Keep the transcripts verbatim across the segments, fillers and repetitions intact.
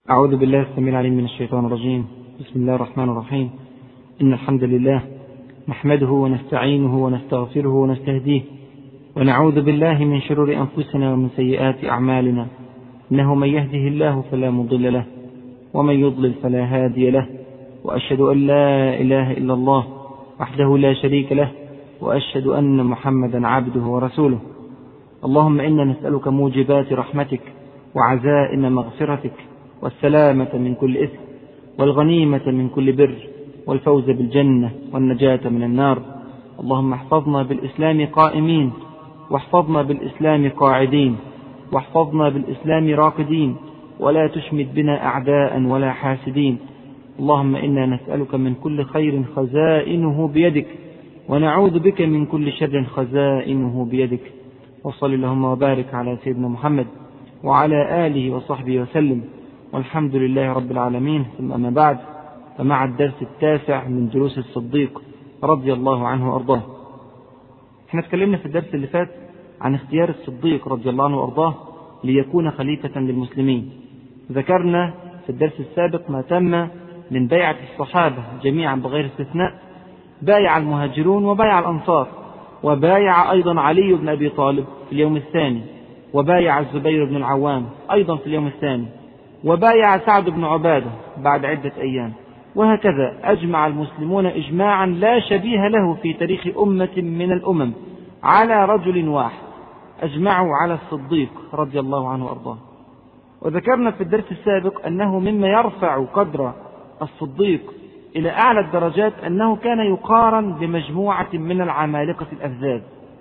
أعوذ بالله السميع العليم من الشيطان الرجيم. بسم الله الرحمن الرحيم. إن الحمد لله نحمده ونستعينه ونستغفره ونستهديه ونعوذ بالله من شرور أنفسنا ومن سيئات أعمالنا، إنه من يهده الله فلا مضل له ومن يضلل فلا هادي له، وأشهد أن لا إله إلا الله وحده لا شريك له، وأشهد أن محمدا عبده ورسوله. اللهم إنا نسألك موجبات رحمتك وعزائم مغفرتك والسلامة من كل إثم والغنيمة من كل بر والفوز بالجنة والنجاة من النار. اللهم احفظنا بالإسلام قائمين، واحفظنا بالإسلام قاعدين، واحفظنا بالإسلام راقدين، ولا تشمت بنا أعداء ولا حاسدين. اللهم إنا نسألك من كل خير خزائنه بيدك، ونعوذ بك من كل شر خزائنه بيدك. وصل اللهم وبارك على سيدنا محمد وعلى آله وصحبه وسلم، والحمد لله رب العالمين. ثم أما بعد، فمع الدرس التاسع من دروس الصديق رضي الله عنه وأرضاه. احنا اتكلمنا في الدرس اللي فات عن اختيار الصديق رضي الله عنه وأرضاه ليكون خليفة للمسلمين. ذكرنا في الدرس السابق ما تم من بيعة الصحابة جميعا بغير استثناء، بايع المهاجرون وبايع الأنصار، وبايع أيضا علي بن أبي طالب في اليوم الثاني، وبايع الزبير بن العوام أيضا في اليوم الثاني، وبايع سعد بن عبادة بعد عدة أيام. وهكذا أجمع المسلمون إجماعا لا شبيه له في تاريخ أمة من الأمم على رجل واحد، أجمعوا على الصديق رضي الله عنه وأرضاه. وذكرنا في الدرس السابق أنه مما يرفع قدر الصديق إلى أعلى الدرجات أنه كان يقارن بمجموعة من العمالقة الأفذاذ،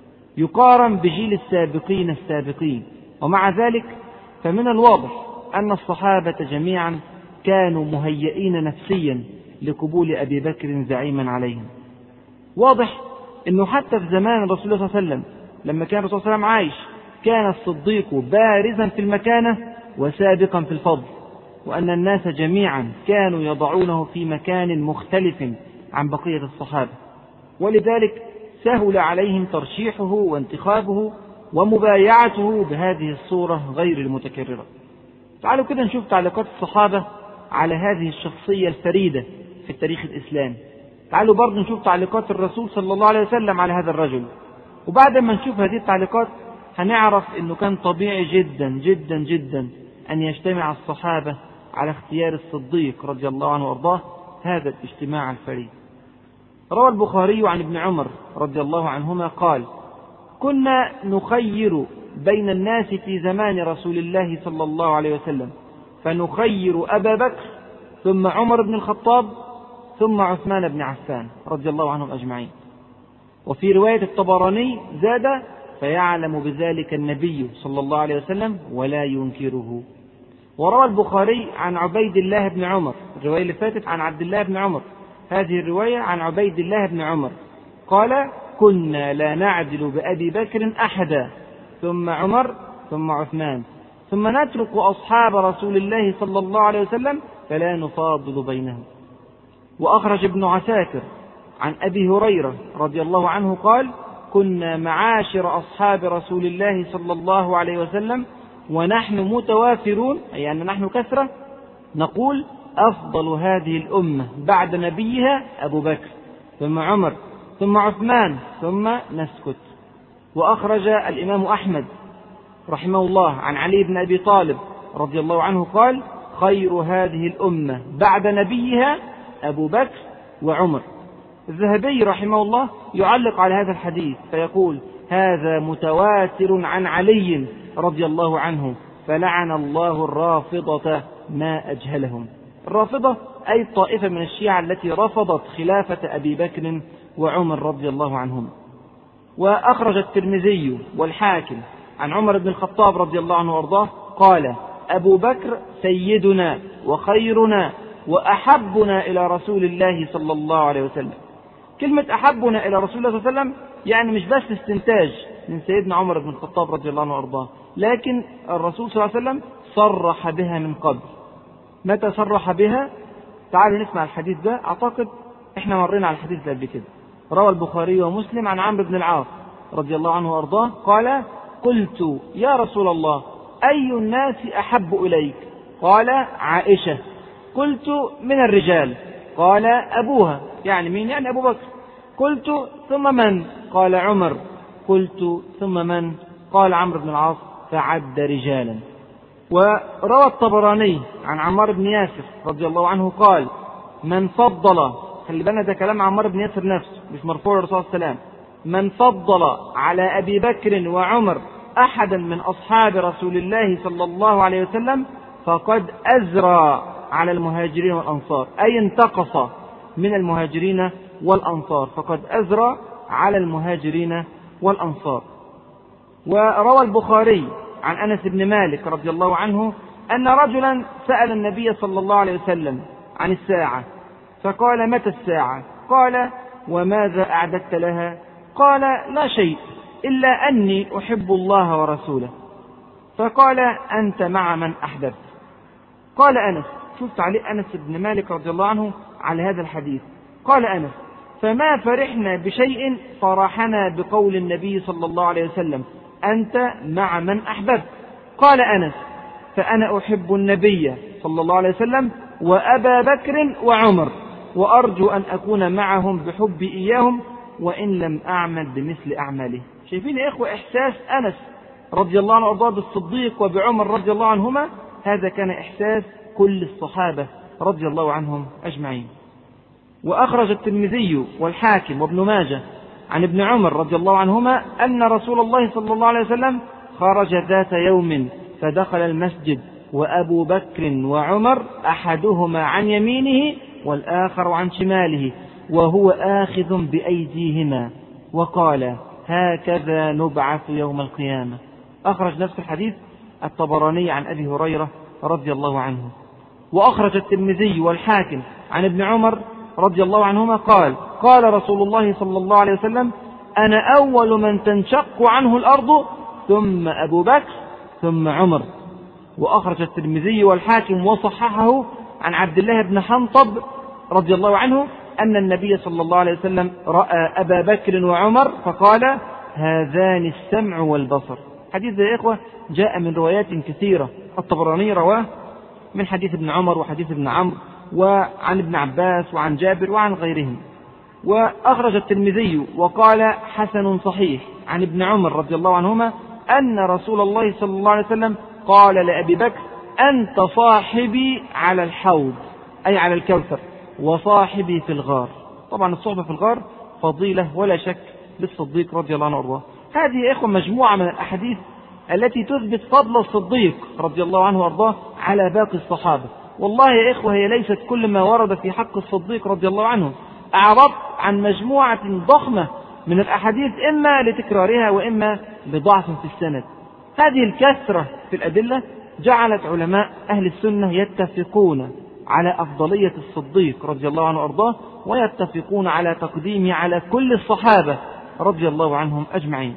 يقارن بجيل السابقين السابقين. ومع ذلك فمن الواضح أن الصحابة جميعا كانوا مهيئين نفسيا لقبول أبي بكر زعيما عليهم. واضح أنه حتى في زمان الرسول صلى الله عليه وسلم لما كان الرسول صلى الله عليه وسلم عايش كان الصديق بارزا في المكانة وسابقا في الفضل، وأن الناس جميعا كانوا يضعونه في مكان مختلف عن بقية الصحابة، ولذلك سهل عليهم ترشيحه وانتخابه ومبايعته بهذه الصورة غير المتكررة. تعالوا كده نشوف تعليقات الصحابة على هذه الشخصية الفريدة في التاريخ الإسلامي. تعالوا برضو نشوف تعليقات الرسول صلى الله عليه وسلم على هذا الرجل. وبعد ما نشوف هذه التعليقات هنعرف أنه كان طبيعي جدا جدا جدا أن يجتمع الصحابة على اختيار الصديق رضي الله عنه وأرضاه هذا الاجتماع الفريد. روى البخاري عن ابن عمر رضي الله عنهما قال: كنا نخير بين الناس في زمان رسول الله صلى الله عليه وسلم، فنخير أبا بكر ثم عمر بن الخطاب ثم عثمان بن عفان رضي الله عنهم أجمعين. وفي رواية الطبراني زاد: فيعلم بذلك النبي صلى الله عليه وسلم ولا ينكره. وروى البخاري عن عبيد الله بن عمر، الرواية اللي فاتت عن عبد الله بن عمر، هذه الرواية عن عبيد الله بن عمر قال: كنا لا نعدل بأبي بكر أحدا ثم عمر ثم عثمان ثم نترك أصحاب رسول الله صلى الله عليه وسلم فلا نفاضل بينهم. وأخرج ابن عساكر عن أبي هريرة رضي الله عنه قال: كنا معاشر أصحاب رسول الله صلى الله عليه وسلم ونحن متوافرون، أي أن نحن كثرة، نقول: أفضل هذه الأمة بعد نبيها أبو بكر ثم عمر ثم عثمان ثم نسكت. وأخرج الإمام أحمد رحمه الله عن علي بن أبي طالب رضي الله عنه قال: خير هذه الأمة بعد نبيها أبو بكر وعمر. الذهبي رحمه الله يعلق على هذا الحديث فيقول: هذا متواتر عن علي رضي الله عنه، فلعن الله الرافضة ما أجهلهم. الرافضة أي طائفة من الشيعة التي رفضت خلافة أبي بكر وعمر رضي الله عنهم. وأخرج الترمذي والحاكم عن عمر بن الخطاب رضي الله عنه وأرضاه قال: أبو بكر سيدنا وخيرنا وأحبنا إلى رسول الله صلى الله عليه وسلم. كلمة أحبنا إلى رسول الله صلى الله عليه وسلم يعني مش بس استنتاج من سيدنا عمر بن الخطاب رضي الله عنه وأرضاه، لكن الرسول صلى الله عليه وسلم صرح بها من قبل. متى صرح بها؟ تعالوا نسمع الحديث ده، أعتقد إحنا مرينا على الحديث ده قبل كده. روى البخاري ومسلم عن عمرو بن العاص رضي الله عنه وأرضاه قال: قلت: يا رسول الله، أي الناس أحب إليك؟ قال عائشة. قلت من الرجال؟ قال أبوها. يعني مين؟ يعني أبو بكر. قلت ثم من؟ قال عمر. قلت ثم من؟ قال عمرو بن العاص، فعد رجالا. وروى الطبراني عن عمار بن ياسر رضي الله عنه قال: من فضل، خلي بالنا ده كلام عمار بن ياسر نفسه مش مرفوع للرسول صلى الله عليه وسلم، من فضل على أبي بكر وعمر أحدا من أصحاب رسول الله صلى الله عليه وسلم فقد أزرى على المهاجرين والأنصار، أي انتقص من المهاجرين والأنصار، فقد أزرى على المهاجرين والأنصار. وروى البخاري عن أنس بن مالك رضي الله عنه أن رجلا سأل النبي صلى الله عليه وسلم عن الساعة، فقال: متى الساعة؟ قال: وماذا أعددت لها؟ قال: لا شيء إلا أني أحب الله ورسوله. فقال: أنت مع من أحببت. قال أنس، شوف تعليق أنس بن مالك رضي الله عنه على هذا الحديث، قال أنس: فما فرحنا بشيء فرحنا بقول النبي صلى الله عليه وسلم: أنت مع من أحببت. قال أنس: فأنا أحب النبي صلى الله عليه وسلم وأبا بكر وعمر، وأرجو أن أكون معهم بحبي إياهم وإن لم أعمل بمثل أعماله. شايفين يا إخوة إحساس أنس رضي الله عنه وأرضاه بالصديق وبعمر رضي الله عنهما؟ هذا كان إحساس كل الصحابة رضي الله عنهم أجمعين. وأخرج الترمذي والحاكم وابن ماجه عن ابن عمر رضي الله عنهما أن رسول الله صلى الله عليه وسلم خرج ذات يوم فدخل المسجد وأبو بكر وعمر أحدهما عن يمينه والآخر عن شماله وهو آخذ بأيديهما، وقال: هكذا نبعث يوم القيامة. أخرج نفس الحديث الطبراني عن أبي هريرة رضي الله عنه. وأخرج الترمذي والحاكم عن ابن عمر رضي الله عنهما قال: قال رسول الله صلى الله عليه وسلم: أنا أول من تنشق عنه الأرض ثم أبو بكر ثم عمر. وأخرج الترمذي والحاكم وصححه عن عبد الله بن حنطب رضي الله عنه أن النبي صلى الله عليه وسلم رأى أبا بكر وعمر فقال: هذان السمع والبصر. حديث يا إخوة جاء من روايات كثيرة، الطبراني رواه من حديث ابن عمر وحديث ابن عمرو وعن ابن عباس وعن جابر وعن غيرهم. وأخرج الترمذي وقال: حسن صحيح عن ابن عمر رضي الله عنهما أن رسول الله صلى الله عليه وسلم قال لأبي بكر: أنت صاحبي على الحوض، أي على الكوثر، وصاحبي في الغار. طبعا الصحبة في الغار فضيلة ولا شك للصديق رضي الله عنه وارضاه. هذه يا إخوة مجموعة من الأحاديث التي تثبت فضل الصديق رضي الله عنه وارضاه على باقي الصحابة. والله يا إخوة هي ليست كل ما ورد في حق الصديق رضي الله عنه. أعرضت عن مجموعة ضخمة من الأحاديث إما لتكرارها وإما لضعف في السند. هذه الكثرة في الأدلة جعلت علماء أهل السنة يتفقون على أفضلية الصديق رضي الله عنه وارضاه، ويتفقون على تقديمه على كل الصحابة رضي الله عنهم أجمعين.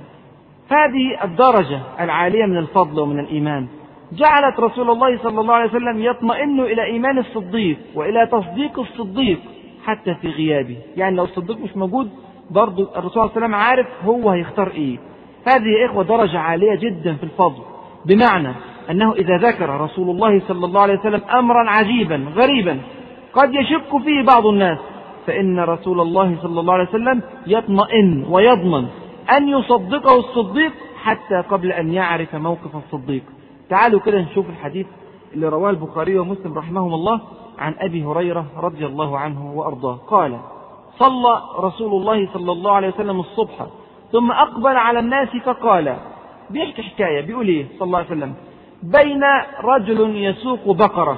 هذه الدرجة العالية من الفضل ومن الإيمان جعلت رسول الله صلى الله عليه وسلم يطمئن إلى إيمان الصديق وإلى تصديق الصديق حتى في غيابه. يعني لو الصديق مش موجود برضو الرسول صلى الله عليه وسلم عارف هو هيختار إيه. هذه يا إخوة درجة عالية جدا في الفضل، بمعنى أنه إذا ذكر رسول الله صلى الله عليه وسلم أمرا عجيبا غريبا قد يشك فيه بعض الناس، فإن رسول الله صلى الله عليه وسلم يطمئن ويضمن أن يصدقه الصديق حتى قبل أن يعرف موقف الصديق. تعالوا كده نشوف الحديث اللي رواه البخاري ومسلم رحمهم الله عن أبي هريرة رضي الله عنه وأرضاه قال: صلى رسول الله صلى الله عليه وسلم الصبح ثم أقبل على الناس فقال، بيحكي حكاية بيقول إيه صلى الله عليه وسلم: بين رجل يسوق بقرة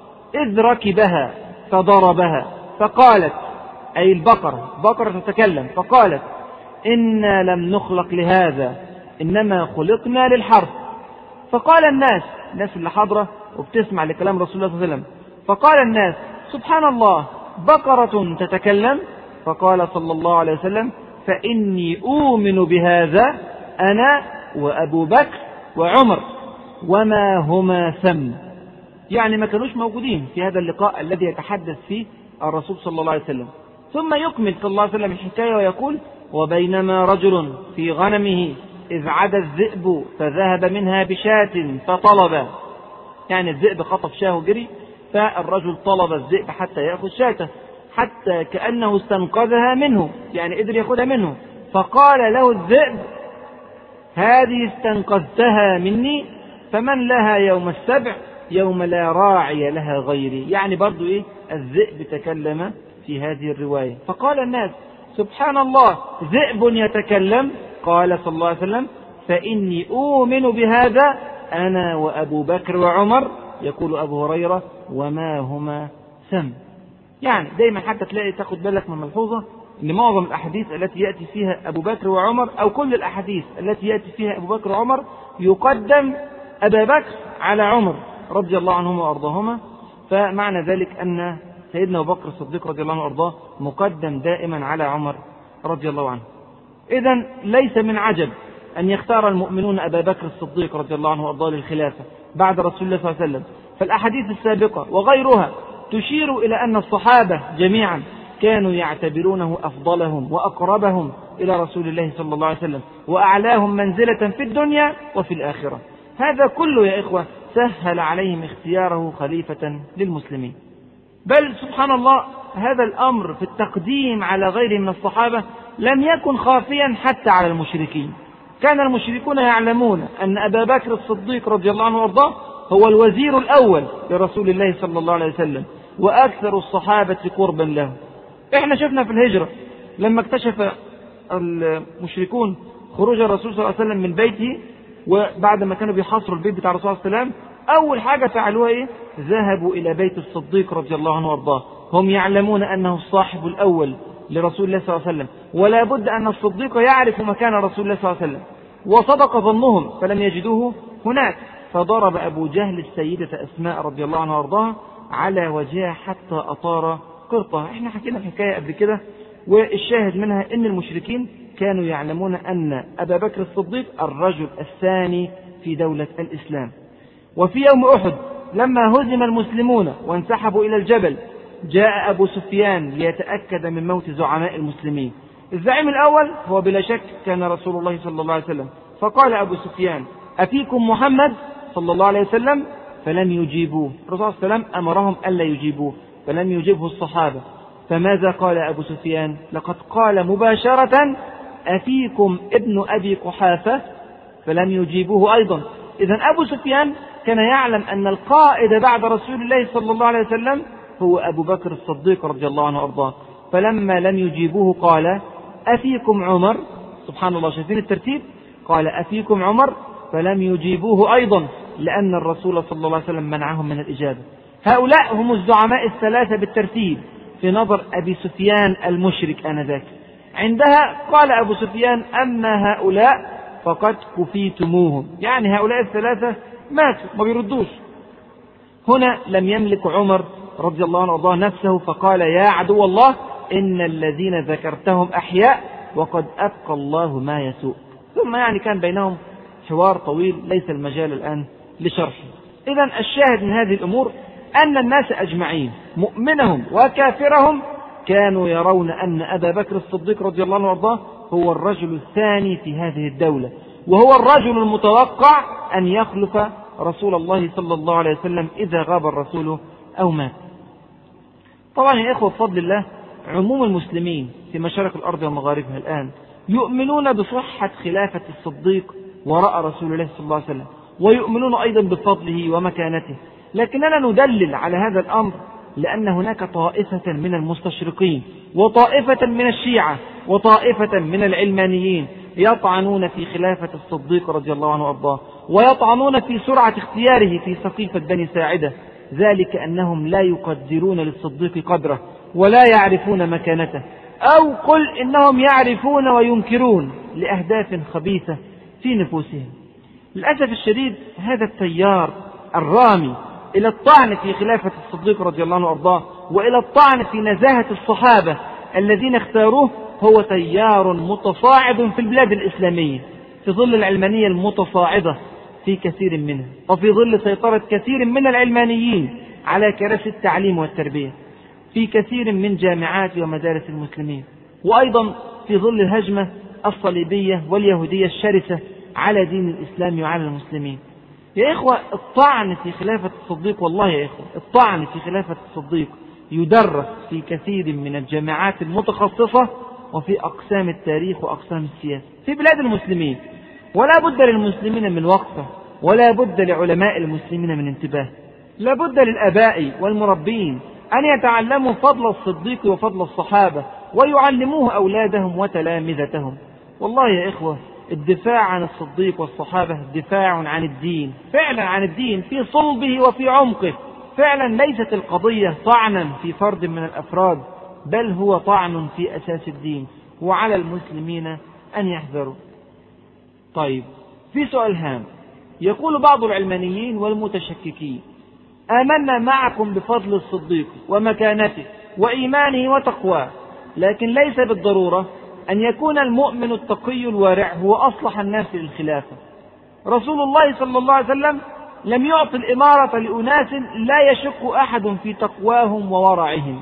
إذ ركبها فضربها فقالت، أي البقرة، بقرة تتكلم، فقالت: إنا لم نخلق لهذا إنما خلقنا للحرث. فقال الناس، الناس اللي حاضرة وبتسمع لكلام رسول الله صلى الله عليه وسلم، فقال الناس: سبحان الله، بقرة تتكلم؟ فقال صلى الله عليه وسلم: فإني أؤمن بهذا أنا وأبو بكر وعمر وما هما ثم. يعني ما كانوش موجودين في هذا اللقاء الذي يتحدث فيه الرسول صلى الله عليه وسلم. ثم يكمل صلى الله عليه وسلم الحكاية ويقول: وبينما رجل في غنمه إذ عدا الذئب فذهب منها بشاة فطلب يعني الذئب خطف شاه وجري، فالرجل طلب الذئب حتى يأخذ شاته، حتى كأنه استنقذها منه، يعني قدر يأخذها منه، فقال له الذئب: هذه استنقذتها مني، فمن لها يوم السبع يوم لا راعي لها غيري. يعني برضو إيه، الذئب تكلم في هذه الرواية. فقال الناس: سبحان الله، ذئب يتكلم؟ قال صلى الله عليه وسلم: فإني أؤمن بهذا أنا وأبو بكر وعمر. يقول أبو هريرة: وما هما سم. يعني دايما حتى تلاقي، تاخد بالك من ملحوظة، ان معظم الاحاديث التي ياتي فيها ابو بكر وعمر، او كل الاحاديث التي ياتي فيها ابو بكر وعمر، يقدم ابا بكر على عمر رضي الله عنهما وارضاهما. فمعنى ذلك ان سيدنا ابو بكر الصديق رضي الله عنه وارضاه مقدم دائما على عمر رضي الله عنه. اذا ليس من عجب ان يختار المؤمنون ابا بكر الصديق رضي الله عنه وارضاه للخلافه بعد رسول الله صلى الله عليه وسلم. فالاحاديث السابقه وغيرها تشير إلى أن الصحابة جميعا كانوا يعتبرونه أفضلهم وأقربهم إلى رسول الله صلى الله عليه وسلم، وأعلاهم منزلة في الدنيا وفي الآخرة. هذا كله يا إخوة سهل عليهم اختياره خليفة للمسلمين. بل سبحان الله، هذا الأمر في التقديم على غيره من الصحابة لم يكن خافيا حتى على المشركين. كان المشركون يعلمون أن أبا بكر الصديق رضي الله عنه وارضاه هو الوزير الأول لرسول الله صلى الله عليه وسلم، وأكثر الصحابة قربا له. احنا شفنا في الهجرة لما اكتشف المشركون خروج الرسول صلى الله عليه وسلم من بيته، وبعد ما كانوا بيحاصروا البيت بتاع الرسول صلى الله عليه وسلم، أول حاجة فعلوها إيه؟ ذهبوا إلى بيت الصديق رضي الله عنه وارضاه. هم يعلمون أنه الصاحب الأول لرسول الله صلى الله عليه وسلم، ولا بد أن الصديق يعرف مكان رسول الله صلى الله عليه وسلم. وصدق ظنهم فلم يجدوه هناك، فضرب أبو جهل السيدة أسماء رضي الله عنها وارضاها على وجهها حتى أطار قرطها. احنا حكينا الحكاية قبل كده، والشاهد منها ان المشركين كانوا يعلمون أن أبا بكر الصديق الرجل الثاني في دولة الإسلام. وفي يوم أحد لما هزم المسلمون وانسحبوا إلى الجبل، جاء أبو سفيان ليتأكد من موت زعماء المسلمين. الزعيم الأول هو بلا شك كان رسول الله صلى الله عليه وسلم، فقال أبو سفيان: أفيكم محمد صلى الله عليه وسلم؟ فلم يجيبوه. الرسول صلى الله عليه وسلم أمرهم ألا يجيبوه، فلم يجيبه الصحابة. فماذا قال أبو سفيان؟ لقد قال مباشرة: أفيكم ابن أبي قحافة؟ فلم يجيبوه أيضا. إذن أبو سفيان كان يعلم أن القائد بعد رسول الله صلى الله عليه وسلم هو أبو بكر الصديق رضي الله عنه وأرضاه. فلما لم يجيبوه قال: أفيكم عمر؟ سبحان الله، شايفين الترتيب؟ قال: أفيكم عمر؟ فلم يجيبوه أيضا، لأن الرسول صلى الله عليه وسلم منعهم من الإجابة. هؤلاء هم الزعماء الثلاثة بالترتيب في نظر أبي سفيان المشرك آنذاك. عندها قال أبو سفيان: أما هؤلاء فقد كفيتموهم، يعني هؤلاء الثلاثة ماتوا ما بيردوش. هنا لم يملك عمر رضي الله عنه وارضاه نفسه، فقال: يا عدو الله، إن الذين ذكرتهم أحياء وقد أبقى الله ما يسوء. ثم يعني كان بينهم حوار طويل ليس المجال الآن لشرحه. إذن الشاهد من هذه الأمور أن الناس أجمعين مؤمنهم وكافرهم كانوا يرون أن أبا بكر الصديق رضي الله عنه وارضاه هو الرجل الثاني في هذه الدولة، وهو الرجل المتوقع أن يخلف رسول الله صلى الله عليه وسلم إذا غاب الرسول أو مات. طبعا يا إخوة بفضل الله، عموم المسلمين في مشارق الأرض ومغاربها الآن يؤمنون بصحة خلافة الصديق وراء رسول الله صلى الله عليه وسلم، ويؤمنون أيضا بفضله ومكانته. لكننا ندلل على هذا الأمر لأن هناك طائفة من المستشرقين وطائفة من الشيعة وطائفة من العلمانيين يطعنون في خلافة الصديق رضي الله عنه وارضاه، ويطعنون في سرعة اختياره في سقيفة بني ساعدة، ذلك أنهم لا يقدرون للصديق قدره ولا يعرفون مكانته، أو قل إنهم يعرفون وينكرون لأهداف خبيثة في نفوسهم. للأسف الشديد هذا التيار الرامي إلى الطعن في خلافة الصديق رضي الله عنه وارضاه وإلى الطعن في نزاهة الصحابة الذين اختاروه هو تيار متصاعد في البلاد الإسلامية في ظل العلمانية المتصاعدة في كثير منها، وفي ظل سيطرة كثير من العلمانيين على كراسي التعليم والتربية في كثير من جامعات ومدارس المسلمين، وأيضا في ظل الهجمة الصليبية واليهودية الشرسة على دين الإسلام وعلى المسلمين. يا إخوة الطعن في خلافة الصديق، والله يا إخوة الطعن في خلافة الصديق يدرس في كثير من الجامعات المتخصصة وفي أقسام التاريخ وأقسام السياسة في بلاد المسلمين، ولا بد للمسلمين من وقفة، ولا بد لعلماء المسلمين من انتباه. لا بد للآباء والمربين أن يتعلموا فضل الصديق وفضل الصحابة ويعلموه أولادهم وتلامذتهم. والله يا إخوة الدفاع عن الصديق والصحابة دفاع عن الدين، فعلا عن الدين في صلبه وفي عمقه. فعلا ليست القضية طعنا في فرد من الأفراد، بل هو طعن في أساس الدين، وعلى المسلمين أن يحذروا. طيب، في سؤال هام. يقول بعض العلمانيين والمتشككين: آمنا معكم بفضل الصديق ومكانته وإيمانه وتقواه، لكن ليس بالضرورة أن يكون المؤمن التقي الوارع هو أصلح الناس للخلافة. رسول الله صلى الله عليه وسلم لم يعطي الإمارة لأناس لا يشك أحد في تقواهم وورعهم،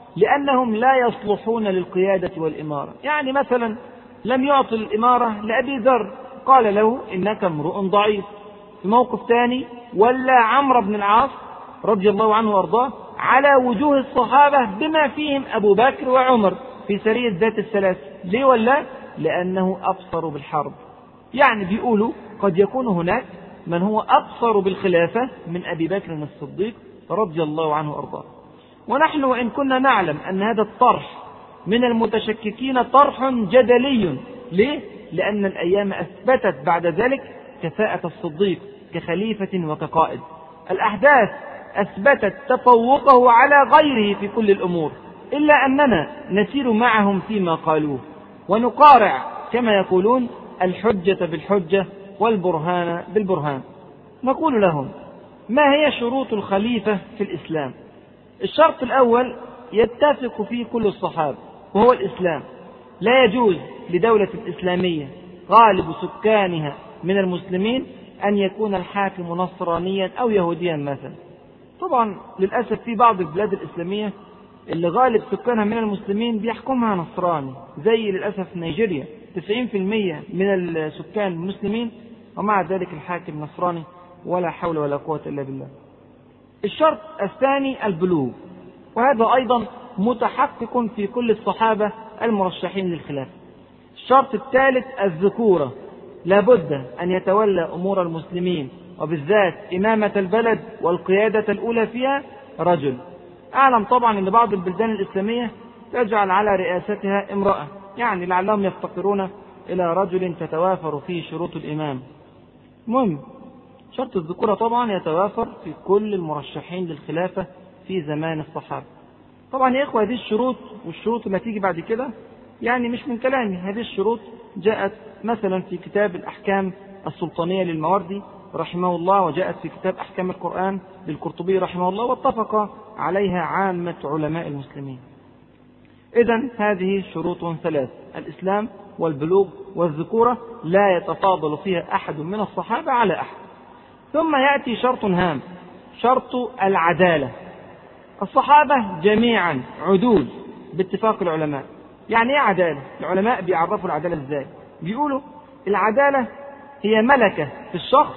لأنهم لا يصلحون للقيادة والإمارة. يعني مثلا لم يعطي الإمارة لأبي ذر، قال له إنك امرؤ ضعيف. في موقف ثاني ولا عمرو بن العاص رضي الله عنه وارضاه على وجوه الصحابة بما فيهم أبو بكر وعمر في سرية ذات الثلاث. ليه ولا؟ لأنه أبصر بالحرب. يعني بيقولوا قد يكون هناك من هو أبصر بالخلافة من أبي بكر الصديق رضي الله عنه وارضاه. ونحن وإن كنا نعلم أن هذا الطرح من المتشككين طرح جدلي. ليه؟ لأن الأيام أثبتت بعد ذلك كفاءة الصديق كخليفة وكقائد. الأحداث أثبتت تفوقه على غيره في كل الأمور، إلا أننا نسير معهم فيما قالوه ونقارع كما يقولون الحجة بالحجة والبرهان بالبرهان. نقول لهم: ما هي شروط الخليفة في الإسلام؟ الشرط الأول يتفق فيه كل الصحابة، وهو الإسلام. لا يجوز لدولة الإسلامية غالب سكانها من المسلمين أن يكون الحاكم نصرانيا أو يهوديا مثلا. طبعا للأسف في بعض البلاد الإسلامية اللي غالب سكانها من المسلمين بيحكمها نصراني، زي للأسف نيجيريا تسعين بالمئة من السكان المسلمين ومع ذلك الحاكم نصراني، ولا حول ولا قوة إلا بالله. الشرط الثاني البلوغ، وهذا أيضا متحقق في كل الصحابة المرشحين للخلافة. الشرط الثالث الذكورة، لابد أن يتولى أمور المسلمين وبالذات إمامة البلد والقيادة الأولى فيها رجل. أعلم طبعا أن بعض البلدان الإسلامية تجعل على رئاستها امرأة، يعني لعلهم يفتقرون إلى رجل تتوافر فيه شروط الإمام. مهم شرط الذكورة طبعا يتوافر في كل المرشحين للخلافة في زمان الصحابة. طبعا يا إخوة هذه الشروط والشروط اللي تيجي بعد كده يعني مش من كلامي، هذه الشروط جاءت مثلا في كتاب الأحكام السلطانية للماوردي رحمه الله، وجاءت في كتاب أحكام القرآن للقرطبي رحمه الله، واتفق عليها عامة علماء المسلمين. إذن هذه شروط ثلاث: الإسلام والبلوغ والذكورة، لا يتفاضل فيها أحد من الصحابة على أحد. ثم يأتي شرط هام، شرط العدالة. الصحابة جميعا عدول باتفاق العلماء. يعني ايه عدالة؟ العلماء بيعرفوا العدالة ازاي؟ بيقولوا العدالة هي ملكة في الشخص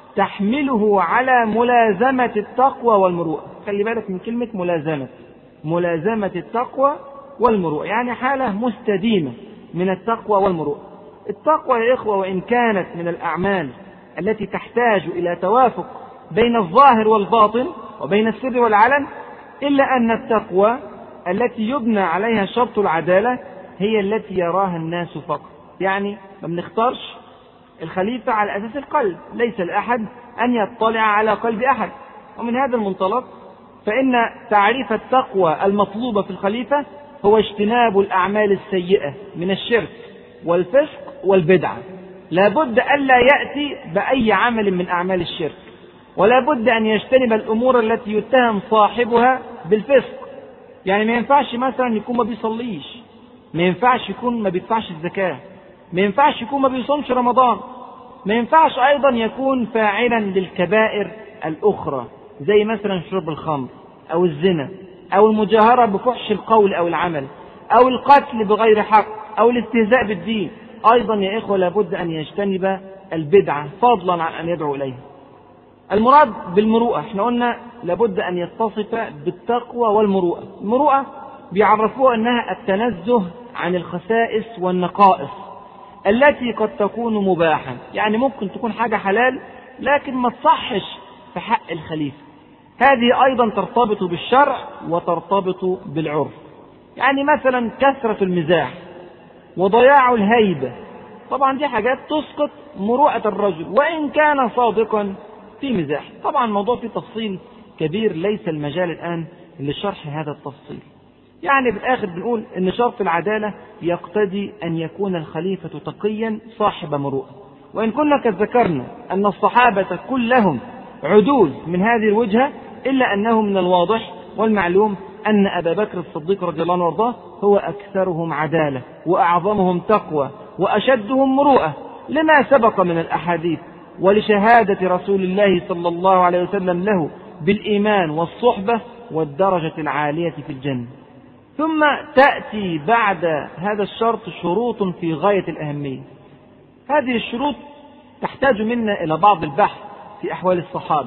تحمله على ملازمة التقوى والمروءة. خلي بالك من كلمة ملازمة، ملازمة التقوى والمروءة، يعني حالة مستديمة من التقوى والمروءة. التقوى يا إخوة وإن كانت من الأعمال التي تحتاج إلى توافق بين الظاهر والباطن وبين السر والعلن، إلا أن التقوى التي يبنى عليها شرط العدالة هي التي يراها الناس فقط. يعني ما بنختارش الخليفة على أساس القلب، ليس لأحد أن يطلع على قلب أحد. ومن هذا المنطلق فإن تعريف التقوى المطلوبة في الخليفة هو اجتناب الأعمال السيئة من الشرك والفسق والبدعة. لا بد ألا يأتي بأي عمل من أعمال الشرك، ولا بد أن يجتنب الأمور التي يتهم صاحبها بالفسق. يعني ما ينفعش مثلا يكون ما بيصليش، ما ينفعش يكون ما بيدفعش الزكاة، ما ينفعش يكون ما بيصومش رمضان، ما ينفعش أيضا يكون فاعلا للكبائر الأخرى زي مثلا شرب الخمر أو الزنا أو المجاهرة بفحش القول أو العمل أو القتل بغير حق أو الاستهزاء بالدين. أيضا يا إخوة لابد أن يجتنب البدعة فضلا عن أن يدعو إليها. المراد بالمروءة احنا قلنا لابد أن يتصف بالتقوى والمروءة. المروءة بيعرفوها أنها التنزه عن الخسائس والنقائص التي قد تكون مباحة، يعني ممكن تكون حاجة حلال لكن ما تصحش في حق الخليفة. هذه أيضا ترتبط بالشرع وترتبط بالعرف، يعني مثلا كثرة المزاح وضياع الهيبة، طبعا دي حاجات تسقط مروءة الرجل وإن كان صادقا في مزاح. طبعا الموضوع فيه تفصيل كبير ليس المجال الآن لشرح هذا التفصيل. يعني بالآخر بنقول إن شرط العدالة يقتضي أن يكون الخليفة تقيا صاحب مروءة، وإن كنا قد ذكرنا أن الصحابة كلهم عدول من هذه الوجهة، إلا أنه من الواضح والمعلوم أن أبا بكر الصديق رضي الله عنه وارضاه هو أكثرهم عدالة وأعظمهم تقوى وأشدهم مروءة، لما سبق من الأحاديث ولشهادة رسول الله صلى الله عليه وسلم له بالإيمان والصحبة والدرجة العالية في الجنة. ثم تأتي بعد هذا الشرط شروط في غاية الأهمية. هذه الشروط تحتاج منا إلى بعض البحث في أحوال الصحابة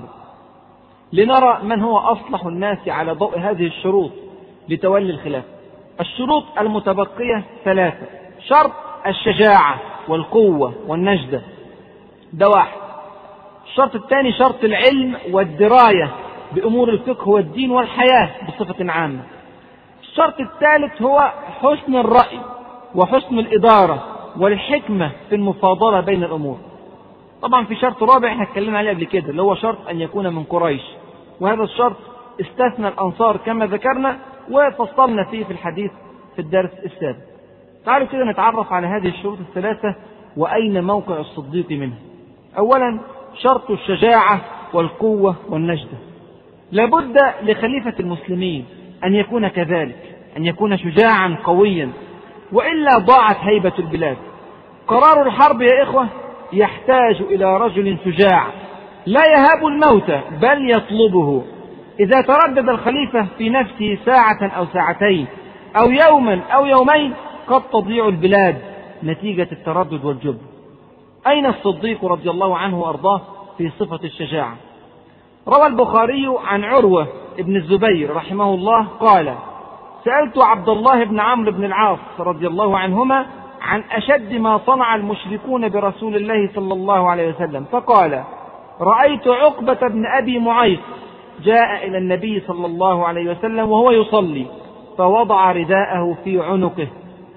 لنرى من هو أصلح الناس على ضوء هذه الشروط لتولي الخلافة. الشروط المتبقية ثلاثة: شرط الشجاعة والقوة والنجدة، ده واحد. الشرط الثاني شرط العلم والدراية بأمور الفقه والدين والحياة بصفة عامة. الشرط الثالث هو حسن الرأي وحسن الإدارة والحكمة في المفاضلة بين الأمور. طبعا في شرط رابع احنا اتكلمنا عليه قبل كده، اللي هو شرط أن يكون من قريش، وهذا الشرط استثنى الأنصار كما ذكرنا وفصلنا فيه في الحديث في الدرس السابق. تعالوا كده نتعرف على هذه الشروط الثلاثة وأين موقع الصديق منها. أولا شرط الشجاعة والقوة والنجدة. لابد لخليفة المسلمين أن يكون كذلك، أن يكون شجاعا قويا، وإلا ضاعت هيبة البلاد. قرار الحرب يا إخوة يحتاج إلى رجل شجاع لا يهاب الموت بل يطلبه. إذا تردد الخليفة في نفسه ساعة أو ساعتين أو يوما أو يومين قد تضيع البلاد نتيجة التردد والجبن. أين الصديق رضي الله عنه وأرضاه في صفة الشجاعة؟ روى البخاري عن عروة ابن الزبير رحمه الله قال: سألت عبد الله بن عمرو بن العاص رضي الله عنهما عن أشد ما صنع المشركون برسول الله صلى الله عليه وسلم، فقال: رأيت عقبة بن أبي معيط جاء إلى النبي صلى الله عليه وسلم وهو يصلي، فوضع رداءه في عنقه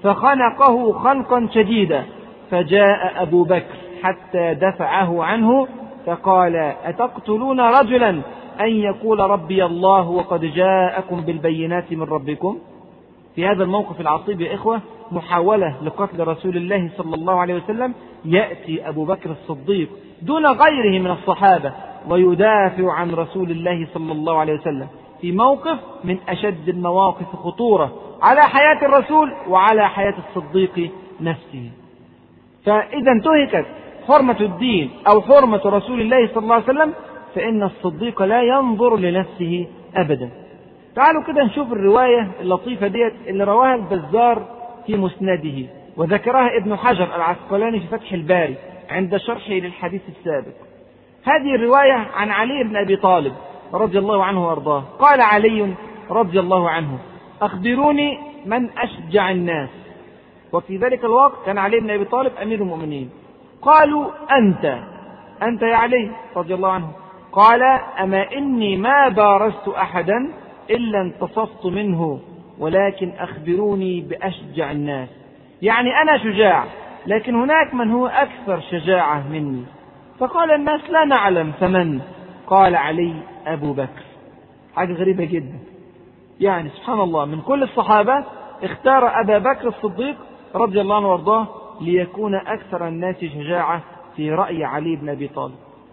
فخنقه خنقا شديدا، فجاء أبو بكر حتى دفعه عنه فقال: أتقتلون رجلا أن يقول ربي الله وقد جاءكم بالبينات من ربكم؟ في هذا الموقف العصيب يا إخوة محاولة لقتل رسول الله صلى الله عليه وسلم، يأتي أبو بكر الصديق دون غيره من الصحابة ويدافع عن رسول الله صلى الله عليه وسلم في موقف من أشد المواقف خطورة على حياة الرسول وعلى حياة الصديق نفسه. فإذا انتهكت حرمة الدين أو حرمة رسول الله صلى الله عليه وسلم فإن الصديق لا ينظر لنفسه أبدا. تعالوا كده نشوف الرواية اللطيفة ديت اللي رواها البزار في مسنده وذكرها ابن حجر العسقلاني في فتح الباري عند شرحه للحديث السابق. هذه الرواية عن علي بن أبي طالب رضي الله عنه وارضاه. قال علي رضي الله عنه: أخبروني من أشجع الناس. وفي ذلك الوقت كان علي بن أبي طالب أمير المؤمنين. قالوا: أنت أنت يا علي رضي الله عنه. قال: أما إني ما بارزت أحدا إلا انتصفت منه، ولكن أخبروني بأشجع الناس. يعني أنا شجاع لكن هناك من هو أكثر شجاعة مني. فقال الناس: لا نعلم، فمن؟ قال علي: أبو بكر. حاجة غريبة جدا، يعني سبحان الله من كل الصحابة اختار أبا بكر الصديق رضي الله عنه وارضاه ليكون أكثر الناس شجاعة في رأي علي بن أبي طالب.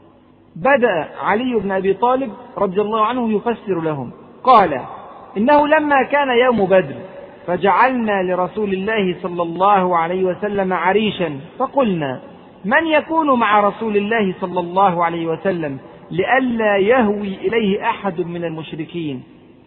بدأ علي بن أبي طالب رضي الله عنه يفسر لهم. قال: إنه لما كان يوم بدر فجعلنا لرسول الله صلى الله عليه وسلم عريشا، فقلنا: من يكون مع رسول الله صلى الله عليه وسلم لئلا يهوي إليه أحد من المشركين؟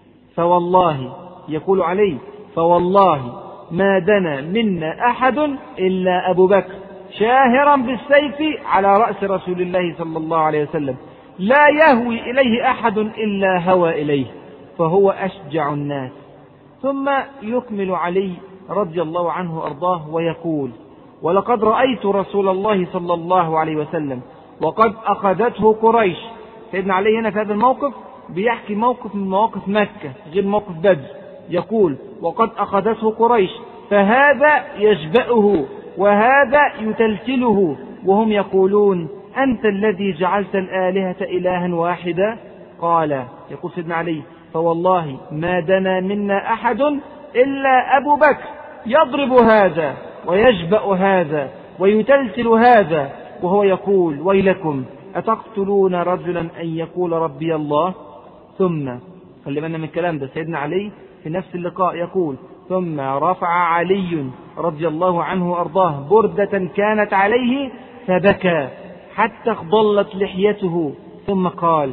فوالله، يقول علي، فوالله ما دنا منا أحد إلا أبو بكر شاهرا بالسيف على رأس رسول الله صلى الله عليه وسلم، لا يهوي إليه أحد إلا هوى إليه، فهو أشجع الناس. ثم يكمل علي رضي الله عنه وأرضاه ويقول: ولقد رأيت رسول الله صلى الله عليه وسلم وقد أخذته قريش. سيدنا علي هنا في هذا الموقف بيحكي موقف من مواقف مكة غير موقف بدر، يقول: وقد أخذته قريش فهذا يجبأه وهذا يتلتله، وهم يقولون: أنت الذي جعلت الآلهة إلها واحدا. قال، يقول سيدنا علي: فوالله ما دنا منا أحد إلا أبو بكر يضرب هذا ويجبأ هذا ويتلتل هذا، وهو يقول: ويلكم أتقتلون رجلا أن يقول ربي الله. ثم خلي بالنا من الكلام ده، سيدنا علي في نفس اللقاء يقول: ثم رفع علي رضي الله عنه وأرضاه بردة كانت عليه فبكى حتى اخضلت لحيته، ثم قال: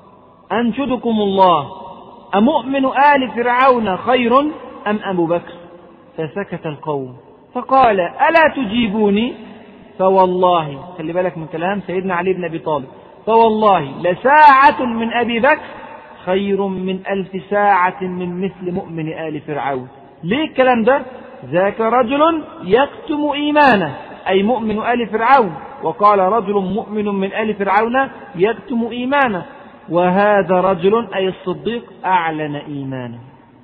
أنشدكم الله، أمؤمن آل فرعون خير أم أبو بكر؟ فسكت القوم، فقال: ألا تجيبوني؟ فوالله، خلي بالك من كلام سيدنا علي بن أبي طالب، فوالله لساعة من أبي بكر خير من ألف ساعة من مثل مؤمن آل فرعون. ليه الكلام ده؟ ذاك رجل يكتم إيمانه، أي مؤمن آل فرعون، وقال رجل مؤمن من آل فرعون يكتم إيمانه، وهذا رجل أي الصديق أعلن إيمانه.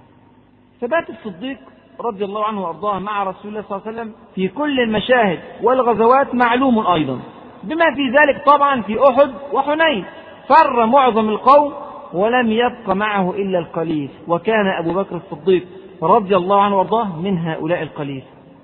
ثبات الصديق رضي الله عنه وأرضاه مع رسول الله صلى الله عليه وسلم في كل المشاهد والغزوات معلوم أيضا، بما في ذلك طبعا في أحد وحنين فر معظم القوم ولم يبق معه إلا القليل، وكان أبو بكر الصديق رضي الله عنه وأرضاه من هؤلاء القليل.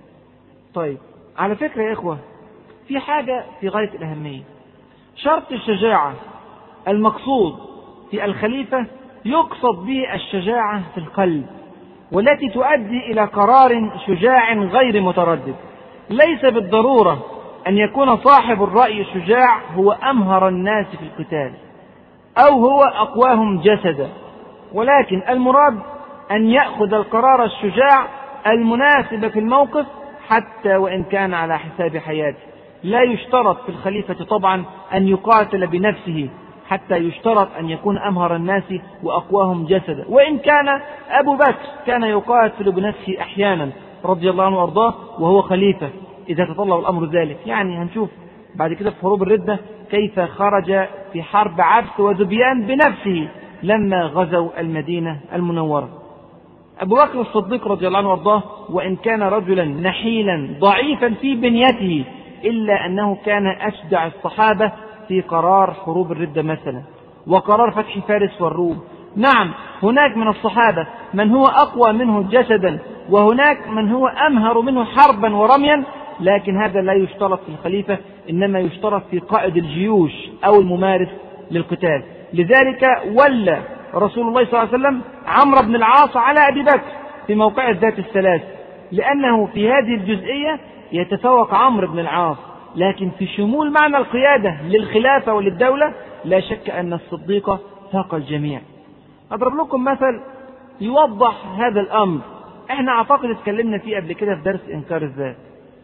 طيب، على فكرة يا إخوة، في حاجة في غاية الأهمية، شرط الشجاعة المقصود في الخليفة يقصد به الشجاعة في القلب، والتي تؤدي إلى قرار شجاع غير متردد. ليس بالضرورة أن يكون صاحب الرأي الشجاع هو أمهر الناس في القتال أو هو أقواهم جسدا، ولكن المراد أن يأخذ القرار الشجاع المناسب في الموقف حتى وإن كان على حساب حياته. لا يشترط في الخليفة طبعا أن يقاتل بنفسه، حتى يشترط أن يكون أمهر الناس وأقواهم جسدا، وإن كان أبو بكر كان يقاتل بنفسه أحيانا رضي الله عنه وأرضاه وهو خليفة إذا تطلب الأمر ذلك. يعني هنشوف بعد كده في حروب الردة كيف خرج في حرب عبس وذبيان بنفسه لما غزوا المدينة المنورة. أبو بكر الصديق رضي الله عنه وأرضاه وإن كان رجلا نحيلا ضعيفا في بنيته، إلا أنه كان أشجع الصحابة في قرار حروب الردة مثلا وقرار فتح فارس والروم. نعم، هناك من الصحابة من هو أقوى منه جسدا، وهناك من هو أمهر منه حربا ورميا، لكن هذا لا يشترط في الخليفة، إنما يشترط في قائد الجيوش أو الممارس للقتال. لذلك ولى رسول الله صلى الله عليه وسلم عمرو بن العاص على أبي بكر في موقع ذات الثلاث، لأنه في هذه الجزئية يتفوق عمرو بن العاص، لكن في شمول معنى القيادة للخلافة وللدولة لا شك أن الصديق فاق الجميع. أضرب لكم مثل يوضح هذا الأمر، احنا أعتقد اتكلمنا فيه قبل كده في درس إنكار الذات.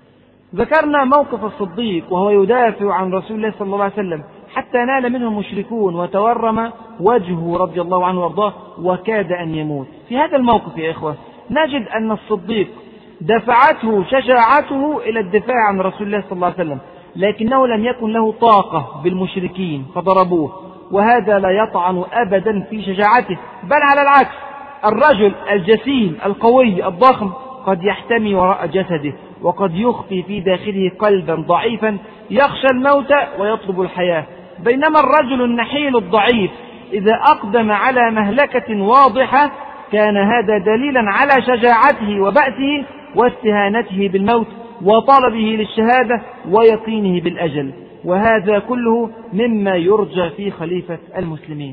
ذكرنا موقف الصديق وهو يدافع عن رسول الله صلى الله عليه وسلم حتى نال منه المشركون وتورم وجهه رضي الله عنه وارضاه وكاد أن يموت. في هذا الموقف يا إخوة نجد أن الصديق دفعته شجاعته إلى الدفاع عن رسول الله صلى الله عليه وسلم، لكنه لم يكن له طاقة بالمشركين فضربوه، وهذا لا يطعن أبدا في شجاعته، بل على العكس، الرجل الجسيم القوي الضخم قد يحتمي وراء جسده، وقد يخفي في داخله قلبا ضعيفا يخشى الموت ويطلب الحياة، بينما الرجل النحيل الضعيف إذا أقدم على مهلكة واضحة كان هذا دليلا على شجاعته وبأسه واستهانته بالموت وطلبه للشهادة ويقينه بالأجل، وهذا كله مما يرجى في خليفة المسلمين.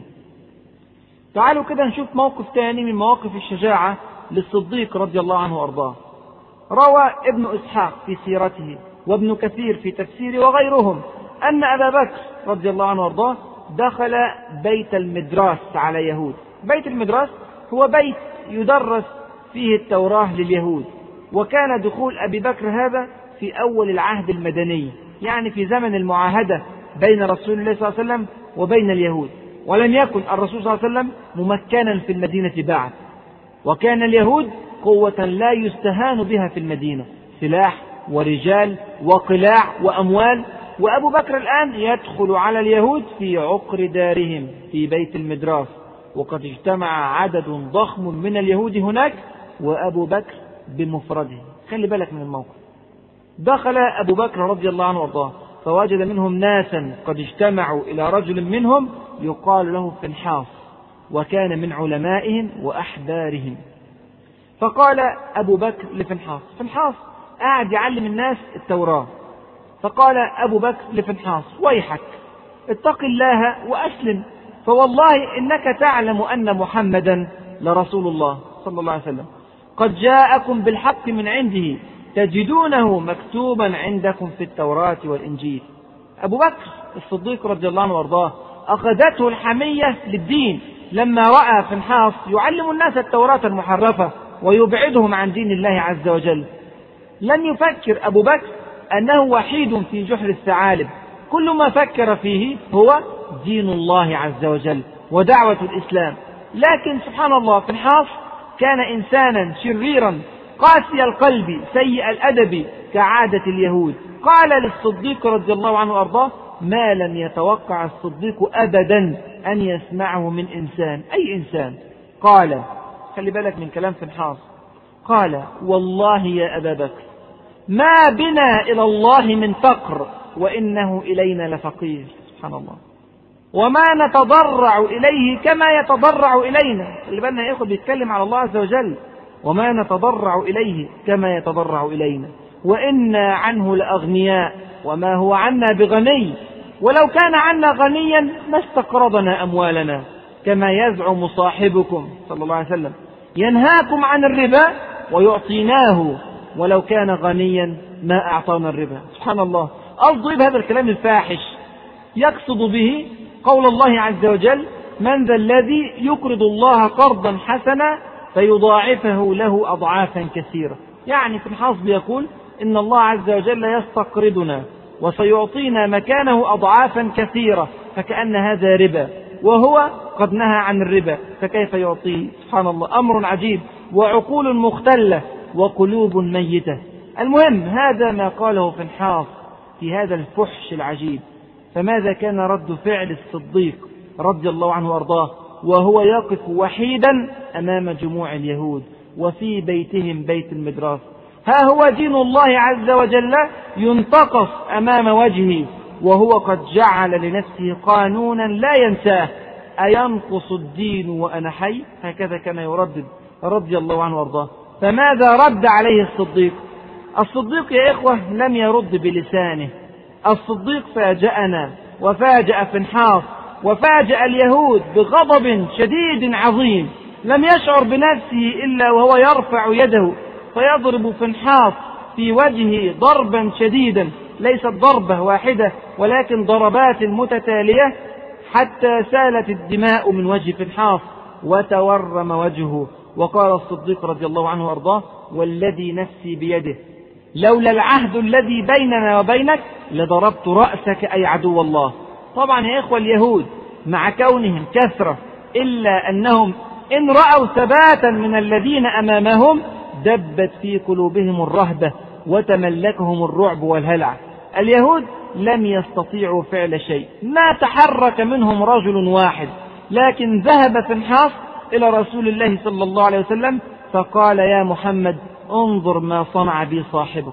تعالوا كده نشوف موقف ثاني من مواقف الشجاعة للصديق رضي الله عنه وأرضاه. روى ابن إسحاق في سيرته وابن كثير في تفسيره وغيرهم أن أبا بكر رضي الله عنه وأرضاه دخل بيت المدراس على يهود. بيت المدراس هو بيت يدرس فيه التوراة لليهود، وكان دخول أبي بكر هذا في أول العهد المدني، يعني في زمن المعاهدة بين رسول الله صلى الله عليه وسلم وبين اليهود، ولم يكن الرسول صلى الله عليه وسلم ممكنا في المدينة بعد، وكان اليهود قوة لا يستهان بها في المدينة، سلاح ورجال وقلاع وأموال. وأبو بكر الآن يدخل على اليهود في عقر دارهم في بيت المدراس، وقد اجتمع عدد ضخم من اليهود هناك، وأبو بكر بمفرده. خلي بالك من الموقف. دخل أبو بكر رضي الله عنه وارضاه فوجد منهم ناسا قد اجتمعوا إلى رجل منهم يقال له فنحاص، وكان من علمائهم وأحبارهم. فقال أبو بكر لفنحاص، فنحاص قاعد يعلم الناس التوراة، فقال أبو بكر لفنحاص ويحك اتق الله وأسلم، فوالله إنك تعلم أن محمدا لرسول الله صلى الله عليه وسلم، قد جاءكم بالحق من عنده تجدونه مكتوبا عندكم في التوراة والإنجيل. أبو بكر الصديق رضي الله عنه وارضاه أخذته الحمية للدين لما رأى فنحاص يعلم الناس التوراة المحرفة ويبعدهم عن دين الله عز وجل. لم يفكر أبو بكر أنه وحيد في جحر الثعالب، كل ما فكر فيه هو دين الله عز وجل ودعوة الإسلام. لكن سبحان الله فنحاص كان إنسانا شريرا قاسي القلب سيء الأدب كعادة اليهود. قال للصديق رضي الله عنه وأرضاه ما لم يتوقع الصديق أبدا أن يسمعه من إنسان، أي إنسان. قال خلي بالك من كلام فنحاص، قال والله يا أبا بكر ما بنا إلى الله من فقر وإنه إلينا لفقير. سبحان الله. وما نتضرع إليه كما يتضرع إلينا. اللي بالنا يا إخوة بيتكلم على الله عز وجل. وما نتضرع إليه كما يتضرع إلينا وإنا عنه لأغنياء وما هو عنا بغني، ولو كان عنا غنيا ما استقرضنا أموالنا كما يزعم صاحبكم صلى الله عليه وسلم، ينهاكم عن الربا ويعطيناه ولو كان غنيا ما أعطانا الربا. سبحان الله. قصده بهذا الكلام الفاحش يقصد به قول الله عز وجل من ذا الذي يقرض الله قرضا حسنا فيضاعفه له أضعافا كثيرة. يعني فنحاص بيقول إن الله عز وجل يستقرضنا وسيعطينا مكانه أضعافا كثيرة، فكأن هذا ربا وهو قد نهى عن الربا، فكيف يعطيه؟ سبحان الله. أمر عجيب، وعقول مختلة وقلوب ميتة. المهم هذا ما قاله فنحاص في هذا الفحش العجيب. فماذا كان رد فعل الصديق رضي الله عنه وارضاه وهو يقف وحيدا أمام جموع اليهود وفي بيتهم بيت المدراس؟ ها هو دين الله عز وجل ينتقص أمام وجهه وهو قد جعل لنفسه قانونا لا ينساه، أينقص الدين وأنا حي؟ هكذا كان يردد رضي الله عنه وارضاه. فماذا رد عليه الصديق؟ الصديق يا إخوة لم يرد بلسانه، الصديق فاجأنا وفاجأ فنحاص وفاجأ اليهود بغضب شديد عظيم، لم يشعر بنفسه إلا وهو يرفع يده فيضرب فنحاص في وجهه ضربا شديدا، ليست ضربة واحدة ولكن ضربات متتالية حتى سالت الدماء من وجه فنحاص وتورم وجهه. وقال الصديق رضي الله عنه وارضاه والذي نفسي بيده لولا العهد الذي بيننا وبينك لضربت رأسك أي عدو الله. طبعا يا إخوة اليهود مع كونهم كثرة إلا أنهم إن رأوا ثباتا من الذين أمامهم دبت في قلوبهم الرهبة وتملكهم الرعب والهلع. اليهود لم يستطيعوا فعل شيء، ما تحرك منهم رجل واحد، لكن ذهب فنحاص إلى رسول الله صلى الله عليه وسلم فقال يا محمد انظر ما صنع بي صاحبك.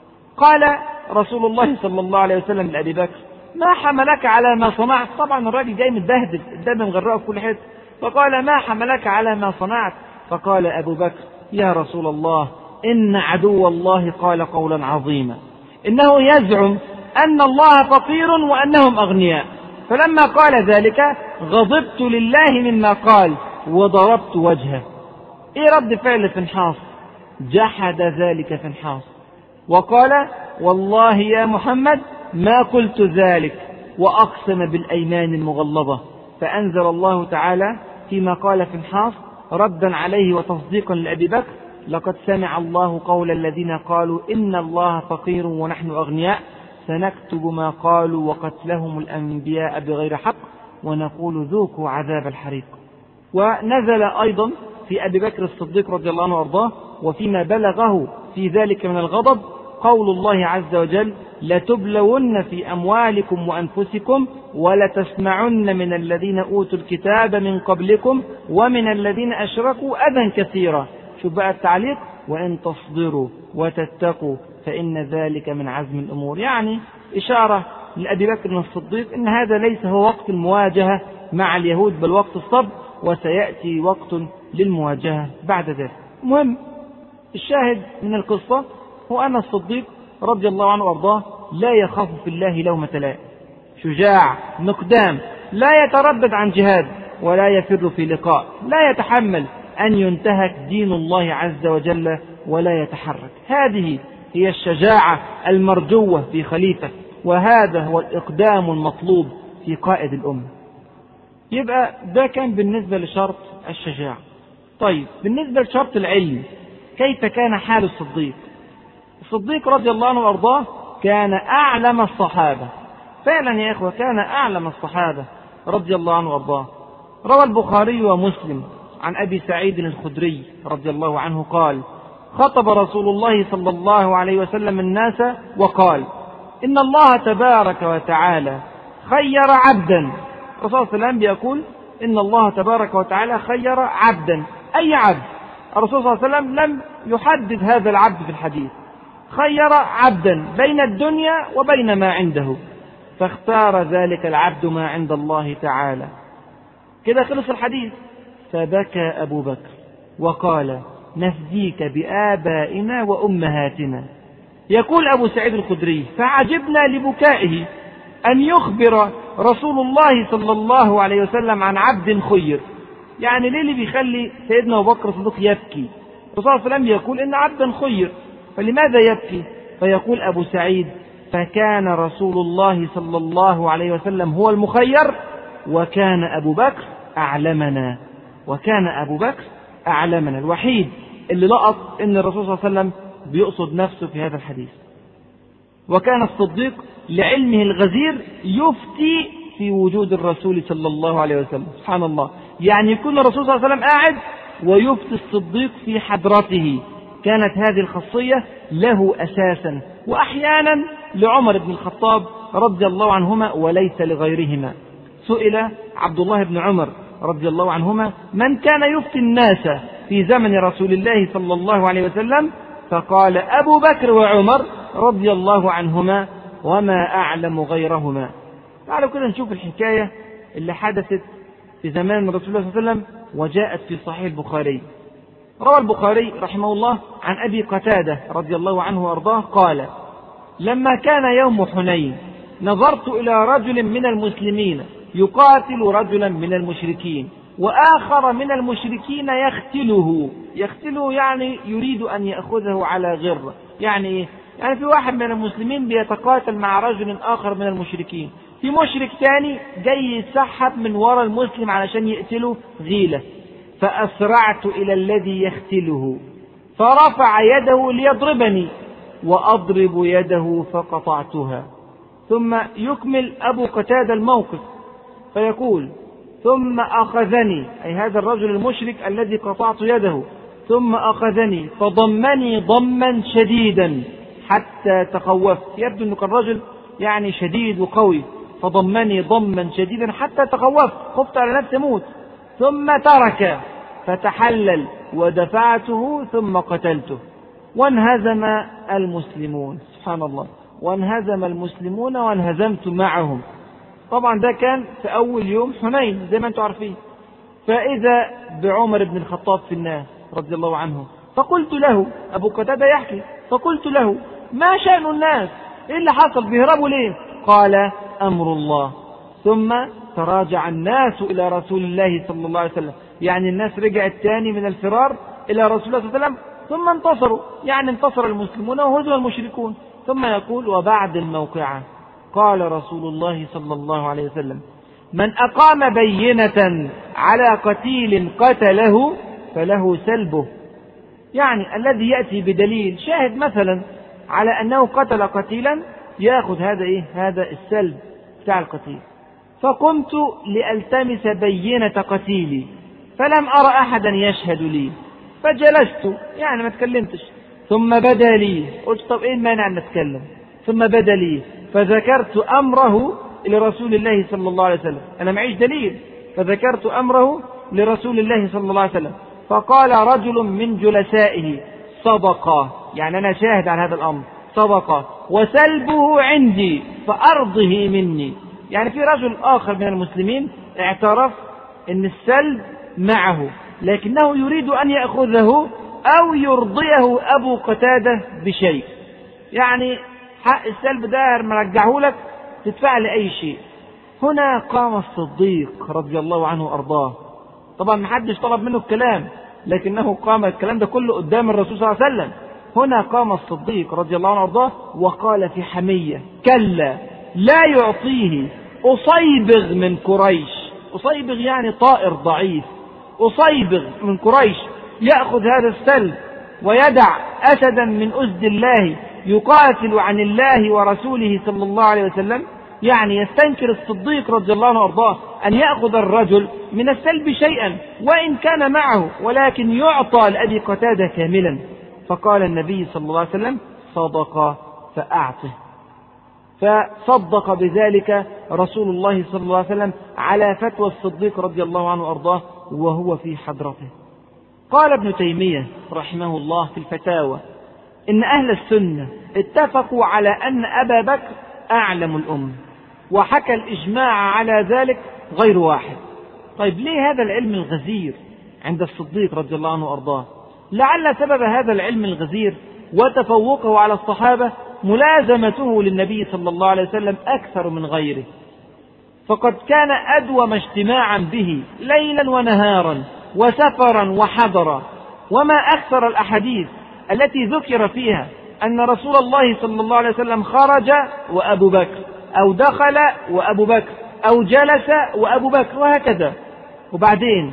قال رسول الله صلى الله عليه وسلم لأبي بكر ما حملك على ما صنعت؟ طبعا الراجل جاي متبهدل، الدم مغرقه في كل حته، فقال ما حملك على ما صنعت؟ فقال أبو بكر يا رسول الله إن عدو الله قال قولا عظيما، إنه يزعم أن الله فقير وأنهم أغنياء، فلما قال ذلك غضبت لله مما قال وضربت وجهه. إيه رد فعل فنحاص؟ جحد ذلك فنحاص وقال والله يا محمد ما قلت ذلك، وأقسم بالأيمان المغلظة. فأنزل الله تعالى فيما قال فنحاص ردا عليه وتصديقا لأبي بكر لقد سمع الله قول الذين قالوا إن الله فقير ونحن أغنياء سنكتب ما قالوا وقتلهم الأنبياء بغير حق ونقول ذوقوا عذاب الحريق. ونزل أيضا في أبي بكر الصديق رضي الله عنه وأرضاه وفيما بلغه في ذلك من الغضب قول الله عز وجل: لتبلون في أموالكم وأنفسكم ولتسمعن من الذين أوتوا الكتاب من قبلكم ومن الذين أشركوا أذى كثيرا. شوف بقى التعليق: وإن تصبروا وتتقوا فإن ذلك من عزم الأمور. يعني إشارة لأبي بكر الصديق إن هذا ليس هو وقت المواجهة مع اليهود بل وقت الصبر، وسيأتي وقت للمواجهة بعد ذلك. مهم الشاهد من القصة هو أن الصديق رضي الله عنه وأرضاه لا يخاف في الله لومة لائم، شجاع مقدام، لا يتردد عن جهاد ولا يفر في لقاء، لا يتحمل أن ينتهك دين الله عز وجل ولا يتحرك. هذه هي الشجاعة المرجوة في خليفة، وهذا هو الإقدام المطلوب في قائد الأمة. يبقى ده كان بالنسبة لشرط الشجاعة. طيب بالنسبة لشرط العلم، كيف كان حال الصديق؟ الصديق رضي الله عنه وأرضاه كان أعلم الصحابة، فعلا يا إخوة كان أعلم الصحابة رضي الله عنه وأرضاه. روى البخاري ومسلم عن أبي سعيد الخدري رضي الله عنه قال: خطب رسول الله صلى الله عليه وسلم الناس وقال: إن الله تبارك وتعالى خير عبدا. الرسول صلى الله عليه وسلم بيقول إن الله تبارك وتعالى خير عبدا. أي عبد؟ الرسول صلى الله عليه وسلم لم يحدد هذا العبد في الحديث. خير عبدا بين الدنيا وبين ما عنده، فاختار ذلك العبد ما عند الله تعالى. كده خلص الحديث. فبكى أبو بكر وقال: نفديك بآبائنا وأمهاتنا. يقول أبو سعيد الخدري: فعجبنا لبكائه أن يخبر رسول الله صلى الله عليه وسلم عن عبد خير. يعني ليه اللي بيخلي سيدنا أبو بكر الصديق يبكي؟ الرسول صلى الله عليه وسلم يقول إن عبدا خير، فلماذا يبكي؟ فيقول أبو سعيد: فكان رسول الله صلى الله عليه وسلم هو المخير، وكان أبو بكر أعلمنا وكان أبو بكر أعلمنا الوحيد اللي لقط إن الرسول صلى الله عليه وسلم بيقصد نفسه في هذا الحديث. وكان الصديق لعلمه الغزير يفتي في وجود الرسول صلى الله عليه وسلم. سبحان الله، يعني يكون الرسول صلى الله عليه وسلم قاعد ويفتي الصديق في حضرته. كانت هذه الخاصية له أساسا، وأحيانا لعمر بن الخطاب رضي الله عنهما وليس لغيرهما. سئل عبد الله بن عمر رضي الله عنهما: من كان يفتي الناس في زمن رسول الله صلى الله عليه وسلم؟ فقال: أبو بكر وعمر رضي الله عنهما، وما أعلم غيرهما. تعالوا كده نشوف الحكاية اللي حدثت في زمان رسول الله صلى الله عليه وسلم وجاءت في صحيح البخاري. روى البخاري رحمه الله عن أبي قتادة رضي الله عنه وأرضاه قال: لما كان يوم حنين نظرت إلى رجل من المسلمين يقاتل رجلا من المشركين، وآخر من المشركين يختله. يختله يعني يريد أن يأخذه على غر. يعني يعني في واحد من المسلمين بيتقاتل مع رجل آخر من المشركين، في مشرك ثاني جاي يسحب من وراء المسلم علشان يقتله غيلة. فأسرعت إلى الذي يختله فرفع يده ليضربني، وأضرب يده فقطعتها. ثم يكمل أبو قتادة الموقف فيقول: ثم أخذني، أي هذا الرجل المشرك الذي قطعت يده، ثم أخذني فضمني ضما شديدا حتى تخوفت. يبدو أنه كان رجل يعني شديد وقوي، فضمني ضما شديدا حتى تخوفت، خفت على نفسي موت. ثم ترك فتحلل ودفعته ثم قتلته. وانهزم المسلمون. سبحان الله، وانهزم المسلمون وانهزمت معهم. طبعا ده كان في أول يوم حنين زي ما انتم عارفين. فإذا بعمر بن الخطاب في الناس رضي الله عنه، فقلت له، أبو قتادة يحكي، فقلت له: ما شأن الناس؟ إيه اللي حصل؟ بيهربوا ليه؟ قال: أمر الله. ثم تراجع الناس إلى رسول الله صلى الله عليه وسلم، يعني الناس رجعت تاني من الفرار إلى رسول الله صلى الله عليه وسلم، ثم انتصروا، يعني انتصر المسلمون وهزم المشركون. ثم يقول: وبعد الموقعة قال رسول الله صلى الله عليه وسلم: من أقام بينة على قتيل قتله فله سلبه. يعني الذي يأتي بدليل شاهد مثلا على أنه قتل قتيلا يأخذ هذا إيه؟ هذا السلب بتاع القتيل. فقمت لألتمس بينة قتيلي فلم أرى أحدا يشهد لي، فجلست يعني ما تكلمتش. ثم بدا لي، قلت طب إيه المانع أن نتكلم؟ ثم بدا لي فذكرت أمره لرسول الله صلى الله عليه وسلم، أنا معيش دليل، فذكرت أمره لرسول الله صلى الله عليه وسلم، فقال رجل من جلسائه صدقة، يعني أنا شاهد على هذا الأمر، صدقة وسلبه عندي فأرضه مني. يعني في رجل آخر من المسلمين اعترف أن السلب معه لكنه يريد أن يأخذه أو يرضيه أبو قتادة بشيء، يعني حق السلب ده مرجعه لك تدفع لي أي شيء. هنا قام الصديق رضي الله عنه وأرضاه، طبعا محدش طلب منه الكلام لكنه قام الكلام ده كله قدام الرسول صلى الله عليه وسلم. هنا قام الصديق رضي الله عنه وأرضاه وقال في حمية: كلا لا يعطيه أصيبغ من قريش. أصيبغ يعني طائر ضعيف، أصيبغ من قريش يأخذ هذا السلب ويدع أسدا من أسد الله يقاتل عن الله ورسوله صلى الله عليه وسلم. يعني يستنكر الصديق رضي الله عنه وارضاه أن يأخذ الرجل من السلب شيئا وإن كان معه، ولكن يعطى لأبي قتادة كاملا. فقال النبي صلى الله عليه وسلم: صدق فأعطه. فصدق بذلك رسول الله صلى الله عليه وسلم على فتوى الصديق رضي الله عنه وارضاه وهو في حضرته. قال ابن تيمية رحمه الله في الفتاوى: إن أهل السنة اتفقوا على أن أبا بكر أعلم الأمة، وحكى الإجماع على ذلك غير واحد. طيب ليه هذا العلم الغزير عند الصديق رضي الله عنه وارضاه؟ لعل سبب هذا العلم الغزير وتفوقه على الصحابة ملازمته للنبي صلى الله عليه وسلم أكثر من غيره، فقد كان أدوم اجتماعا به ليلا ونهارا وسفرا وحضرا. وما أكثر الأحاديث التي ذكر فيها أن رسول الله صلى الله عليه وسلم خرج وأبو بكر، أو دخل وأبو بكر، أو جلس وأبو بكر، وهكذا. وبعدين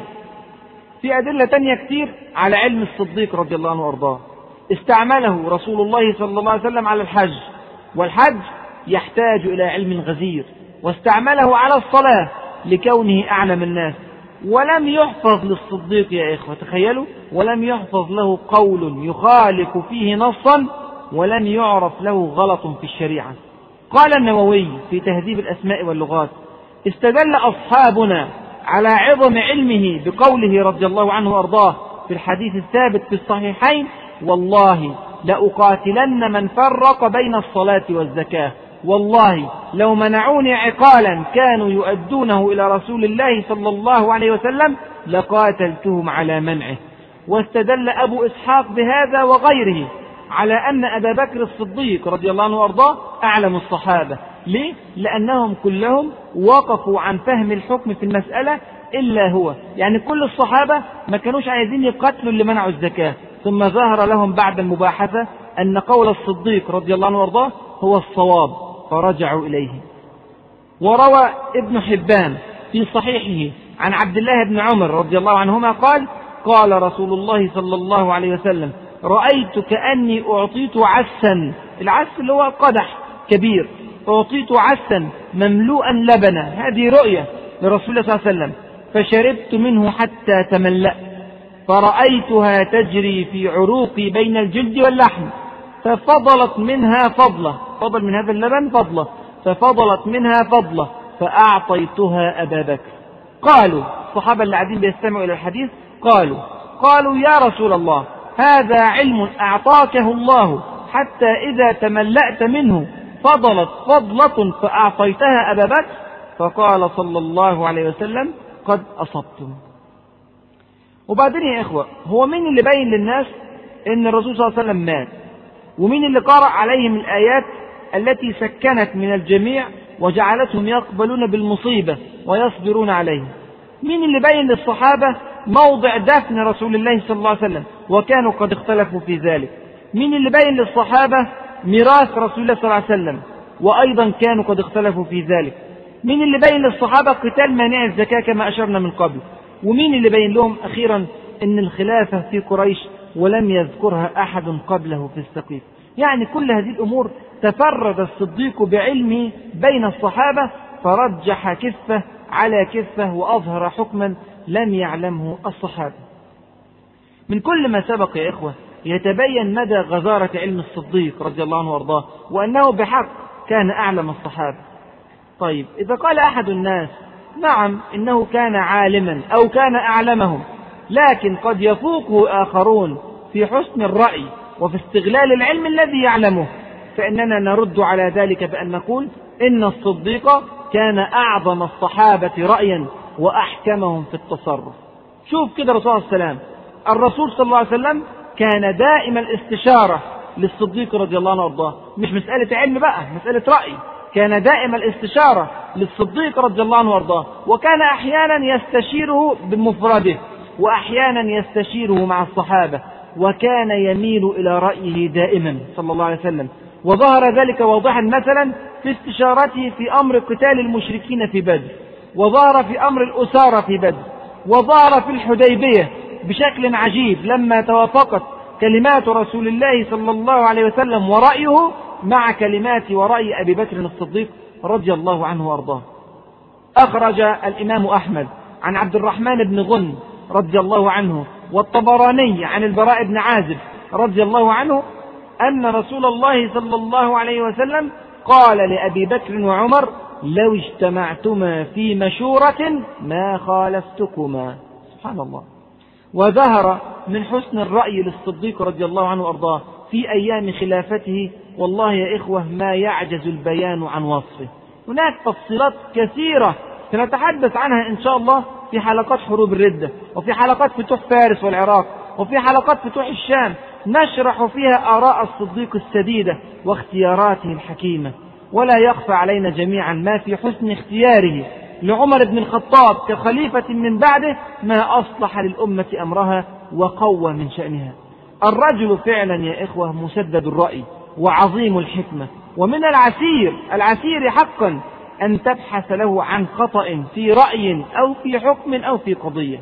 في أدلة تانية كتير على علم الصديق رضي الله عنه وارضاه. استعمله رسول الله صلى الله عليه وسلم على الحج، والحج يحتاج إلى علم غزير، واستعمله على الصلاة لكونه أعلم الناس. ولم يحفظ للصديق يا إخوة، تخيلوا، ولم يحفظ له قول يخالف فيه نصا، ولم يعرف له غلط في الشريعة. قال النووي في تهذيب الأسماء واللغات: استدل أصحابنا على عظم علمه بقوله رضي الله عنه وارضاه في الحديث الثابت في الصحيحين: والله لأقاتلن من فرق بين الصلاة والزكاة، والله لو منعوني عقالا كانوا يؤدونه إلى رسول الله صلى الله عليه وسلم لقاتلتهم على منعه. واستدل أبو إسحاق بهذا وغيره على أن أبا بكر الصديق رضي الله عنه وارضاه أعلم الصحابة. ليه؟ لأنهم كلهم وقفوا عن فهم الحكم في المسألة إلا هو، يعني كل الصحابة ما كانوش عايزين يقتلوا اللي منعوا الزكاة، ثم ظهر لهم بعد المباحثة أن قول الصديق رضي الله عنه وارضاه هو الصواب فرجعوا إليه. وروى ابن حبان في صحيحه عن عبد الله بن عمر رضي الله عنهما قال: قال رسول الله صلى الله عليه وسلم: رأيت كأني أعطيت عسا، العس اللي هو قدح كبير، أعطيت عسا مملوءا لبنا، هذه رؤية لرسول الله صلى الله عليه وسلم، فشربت منه حتى تملأ، فرأيتها تجري في عروقي بين الجلد واللحم، ففضلت منها فضلة، فضل من هذا اللبن فضلة، ففضلت منها فضلة فأعطيتها أبا بكر. قالوا الصحابة اللي قاعدين بيستمعوا إلى الحديث قالوا قالوا يا رسول الله، هذا علم أعطاكه الله حتى إذا تملأت منه فضلت فضلة فأعطيتها أبا بكر. فقال صلى الله عليه وسلم: قد أصبتم. وبعدين يا إخوة، هو مين اللي بين للناس إن الرسول صلى الله عليه وسلم مات؟ ومين اللي قرأ عليهم الآيات التي سكنت من الجميع وجعلتهم يقبلون بالمصيبة ويصبرون عليها؟ مين اللي بين للصحابة موضع دفن رسول الله صلى الله عليه وسلم وكانوا قد اختلفوا في ذلك؟ مين اللي بين للصحابة ميراث رسول الله صلى الله عليه وسلم وأيضا كانوا قد اختلفوا في ذلك؟ مين اللي بين للصحابة قتال مانع الزكاة كما أشرنا من قبل؟ ومين اللي بين لهم أخيرا أن الخلافة في قريش ولم يذكرها أحد قبله في السقيف؟ يعني كل هذه الأمور تفرد الصديق بعلمه بين الصحابة فرجح كفة على كفة وأظهر حكما لم يعلمه الصحابة. من كل ما سبق يا إخوة يتبين مدى غزارة علم الصديق رضي الله عنه وارضاه، وأنه بحق كان أعلم الصحابة. طيب إذا قال أحد الناس نعم إنه كان عالما أو كان أعلمهم، لكن قد يفوقه آخرون في حسن الرأي وفي استغلال العلم الذي يعلمه، فإننا نرد على ذلك بأن نقول إن الصديق كان أعظم الصحابة رأيا وأحكمهم في التصرف. شوف كده الرسول صلى الله عليه وسلم، الرسول صلى الله عليه وسلم كان دائما الاستشارة للصديق رضي الله عنه وارضاه، مش مسألة علم بقى، مسألة رأي. كان دائما الاستشارة للصديق رضي الله عنه وارضاه، وكان أحيانا يستشيره بمفرده وأحيانا يستشيره مع الصحابة، وكان يميل إلى رأيه دائما صلى الله عليه وسلم. وظهر ذلك واضحا مثلا في استشارته في أمر قتال المشركين في بدر، وظهر في أمر الأسارة في بدر، وظهر في الحديبية بشكل عجيب لما توافقت كلمات رسول الله صلى الله عليه وسلم ورأيه مع كلمات ورأي أبي بكر الصديق رضي الله عنه وارضاه. أخرج الإمام أحمد عن عبد الرحمن بن غن رضي الله عنه، والطبراني عن البراء بن عازب رضي الله عنه، أن رسول الله صلى الله عليه وسلم قال لأبي بكر وعمر: لو اجتمعتما في مشورة ما خالفتكما. سبحان الله. وظهر من حسن الرأي للصديق رضي الله عنه وارضاه في أيام خلافته، والله يا إخوة ما يعجز البيان عن وصفه. هناك تفصيلات كثيرة سنتحدث عنها إن شاء الله في حلقات حروب الردة، وفي حلقات فتوح فارس والعراق، وفي حلقات فتوح الشام، نشرح فيها آراء الصديق السديدة واختياراته الحكيمة. ولا يخفى علينا جميعا ما في حسن اختياره لعمر بن الخطاب كخليفة من بعده ما أصلح للأمة أمرها وقوى من شأنها. الرجل فعلا يا إخوة مسدد الرأي وعظيم الحكمة، ومن العسير العسير حقا أن تبحث له عن خطأ في رأي أو في حكم أو في قضية.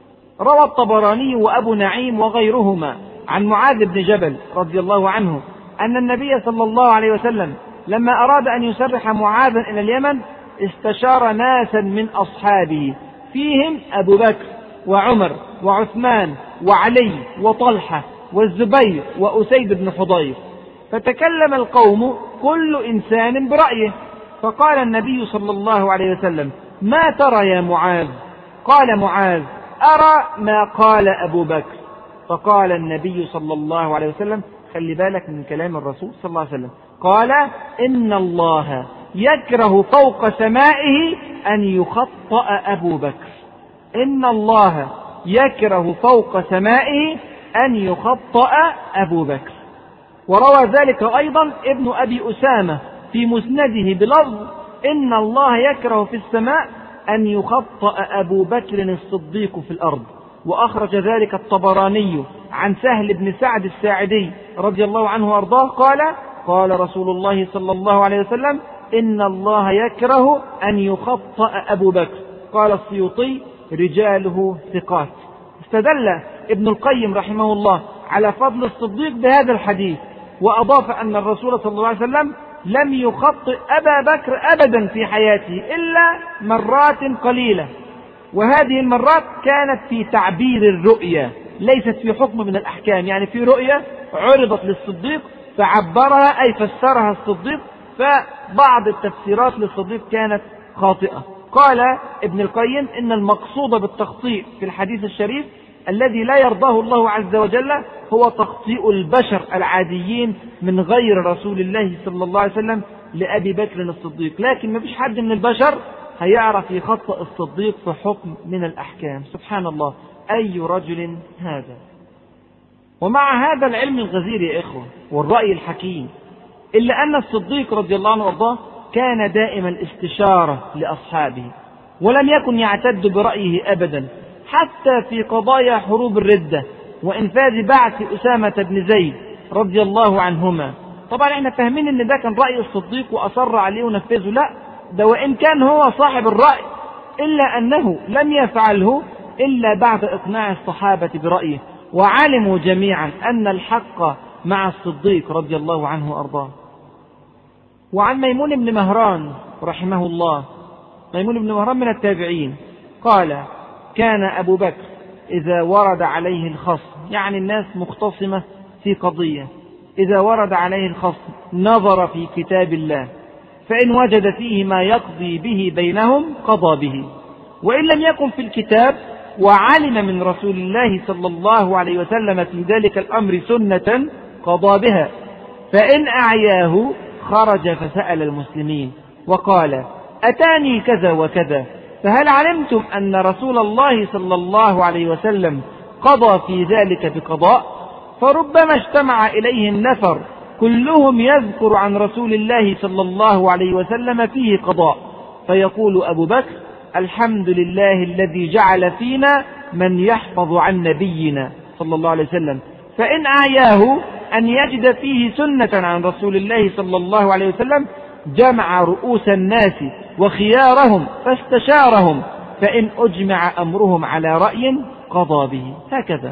روى الطبراني وأبو نعيم وغيرهما عن معاذ بن جبل رضي الله عنه أن النبي صلى الله عليه وسلم لما أراد أن يسرح معاذا إلى اليمن استشار ناسا من أصحابه، فيهم أبو بكر وعمر وعثمان وعلي وطلحة والزبير وأسيد بن حضير، فتكلم القوم كل إنسان برأيه، فقال النبي صلى الله عليه وسلم: ما ترى يا معاذ؟ قال معاذ: أرى ما قال أبو بكر. فقال النبي صلى الله عليه وسلم، خلي بالك من كلام الرسول صلى الله عليه وسلم، قال: إن الله يكره فوق سمائه أن يخطأ أبو بكر. إن الله يكره فوق سمائه أن يخطأ أبو بكر. وروى ذلك أيضا ابن أبي أسامة في مسنده بلفظ: إن الله يكره في السماء أن يخطأ أبو بكر الصديق في الأرض. وأخرج ذلك الطبراني عن سهل بن سعد الساعدي رضي الله عنه وأرضاه قال: قال رسول الله صلى الله عليه وسلم: إن الله يكره أن يخطأ أبو بكر. قال السيوطي: رجاله ثقات. استدل ابن القيم رحمه الله على فضل الصديق بهذا الحديث، وأضاف أن الرسول صلى الله عليه وسلم لم يخطئ أبا بكر أبدا في حياته إلا مرات قليلة، وهذه المرات كانت في تعبير الرؤيا ليست في حكم من الأحكام. يعني في رؤيا عرضت للصديق فعبرها أي فسرها الصديق، فبعض التفسيرات للصديق كانت خاطئة. قال ابن القيم: إن المقصود بالتخطيء في الحديث الشريف الذي لا يرضاه الله عز وجل هو تخطيء البشر العاديين من غير رسول الله صلى الله عليه وسلم لأبي بكر الصديق، لكن ما فيش حد من البشر هيعرف يخطئ الصديق في حكم من الأحكام. سبحان الله، أي رجل هذا! ومع هذا العلم الغزير يا إخوة والرأي الحكيم، إلا أن الصديق رضي الله عنه وارضاه كان دائما الاستشارة لأصحابه، ولم يكن يعتد برأيه أبدا، حتى في قضايا حروب الردة وإنفاذ بعث أسامة بن زيد رضي الله عنهما. طبعا احنا فاهمين ان ده كان رأي الصديق وأصر عليه ونفذه، لا، ده وإن كان هو صاحب الرأي إلا أنه لم يفعله إلا بعد إقناع الصحابة برأيه، وعلموا جميعا أن الحق مع الصديق رضي الله عنه وأرضاه. وعن ميمون بن مهران رحمه الله ميمون بن مهران من التابعين، قال: كان أبو بكر إذا ورد عليه الخصم، يعني الناس مختصمة في قضية، إذا ورد عليه الخصم نظر في كتاب الله، فإن وجد فيه ما يقضي به بينهم قضى به، وإن لم يكن في الكتاب وعلم من رسول الله صلى الله عليه وسلم في ذلك الأمر سنة قضى بها، فإن أعياه خرج فسأل المسلمين وقال: أتاني كذا وكذا، فهل علمتم أن رسول الله صلى الله عليه وسلم قضى في ذلك بقضاء؟ فربما اجتمع إليه النفر كلهم يذكر عن رسول الله صلى الله عليه وسلم فيه قضاء، فيقول أبو بكر: الحمد لله الذي جعل فينا من يحفظ عن نبينا صلى الله عليه وسلم. فإن أعياه أن يجد فيه سنة عن رسول الله صلى الله عليه وسلم جمع رؤوس الناس وخيارهم فاستشارهم، فإن أجمع أمرهم على رأي قضى به. هكذا.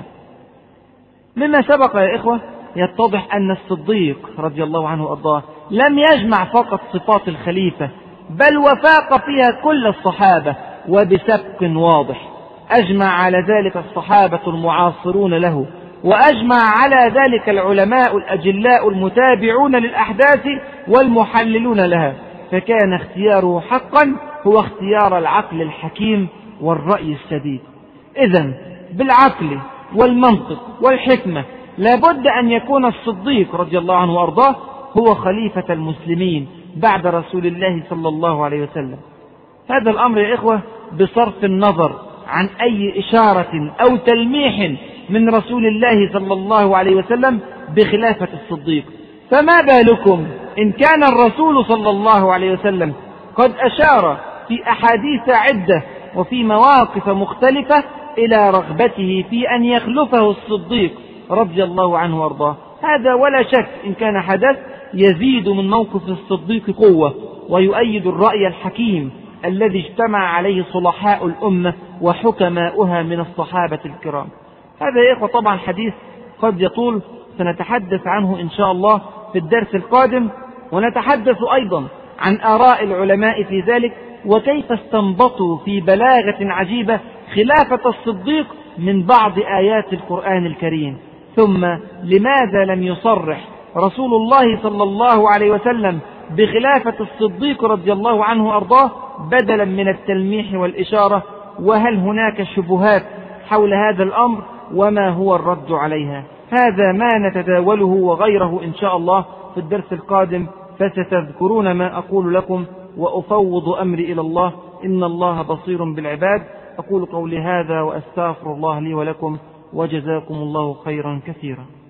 مما سبق يا إخوة يتضح أن الصديق رضي الله عنه وأرضاه لم يجمع فقط صفات الخليفة، بل وفاق فيها كل الصحابة وبسبق واضح. أجمع على ذلك الصحابة المعاصرون له، وأجمع على ذلك العلماء الأجلاء المتابعون للأحداث والمحللون لها، فكان اختياره حقا هو اختيار العقل الحكيم والرأي السديد. إذن بالعقل والمنطق والحكمة لابد أن يكون الصديق رضي الله عنه وأرضاه هو خليفة المسلمين بعد رسول الله صلى الله عليه وسلم. هذا الأمر يا إخوة بصرف النظر عن أي إشارة أو تلميح من رسول الله صلى الله عليه وسلم بخلافة الصديق. فما بالكم إن كان الرسول صلى الله عليه وسلم قد أشار في أحاديث عدة وفي مواقف مختلفة إلى رغبته في أن يخلفه الصديق رضي الله عنه وارضاه. هذا ولا شك إن كان حدث يزيد من موقف الصديق قوة ويؤيد الرأي الحكيم الذي اجتمع عليه صلحاء الأمة وحكماؤها من الصحابة الكرام. هذا يا إخوة طبعا حديث قد يطول، سنتحدث عنه إن شاء الله في الدرس القادم، ونتحدث أيضا عن آراء العلماء في ذلك وكيف استنبطوا في بلاغة عجيبة خلافة الصديق من بعض آيات القرآن الكريم. ثم لماذا لم يصرح رسول الله صلى الله عليه وسلم بخلافة الصديق رضي الله عنه وأرضاه بدلا من التلميح والإشارة؟ وهل هناك شبهات حول هذا الأمر وما هو الرد عليها؟ هذا ما نتداوله وغيره إن شاء الله في الدرس القادم، فستذكرون ما أقول لكم وأفوض أمري إلى الله، إن الله بصير بالعباد. أقول قولي هذا وأستغفر الله لي ولكم، وجزاكم الله خيرا كثيرا.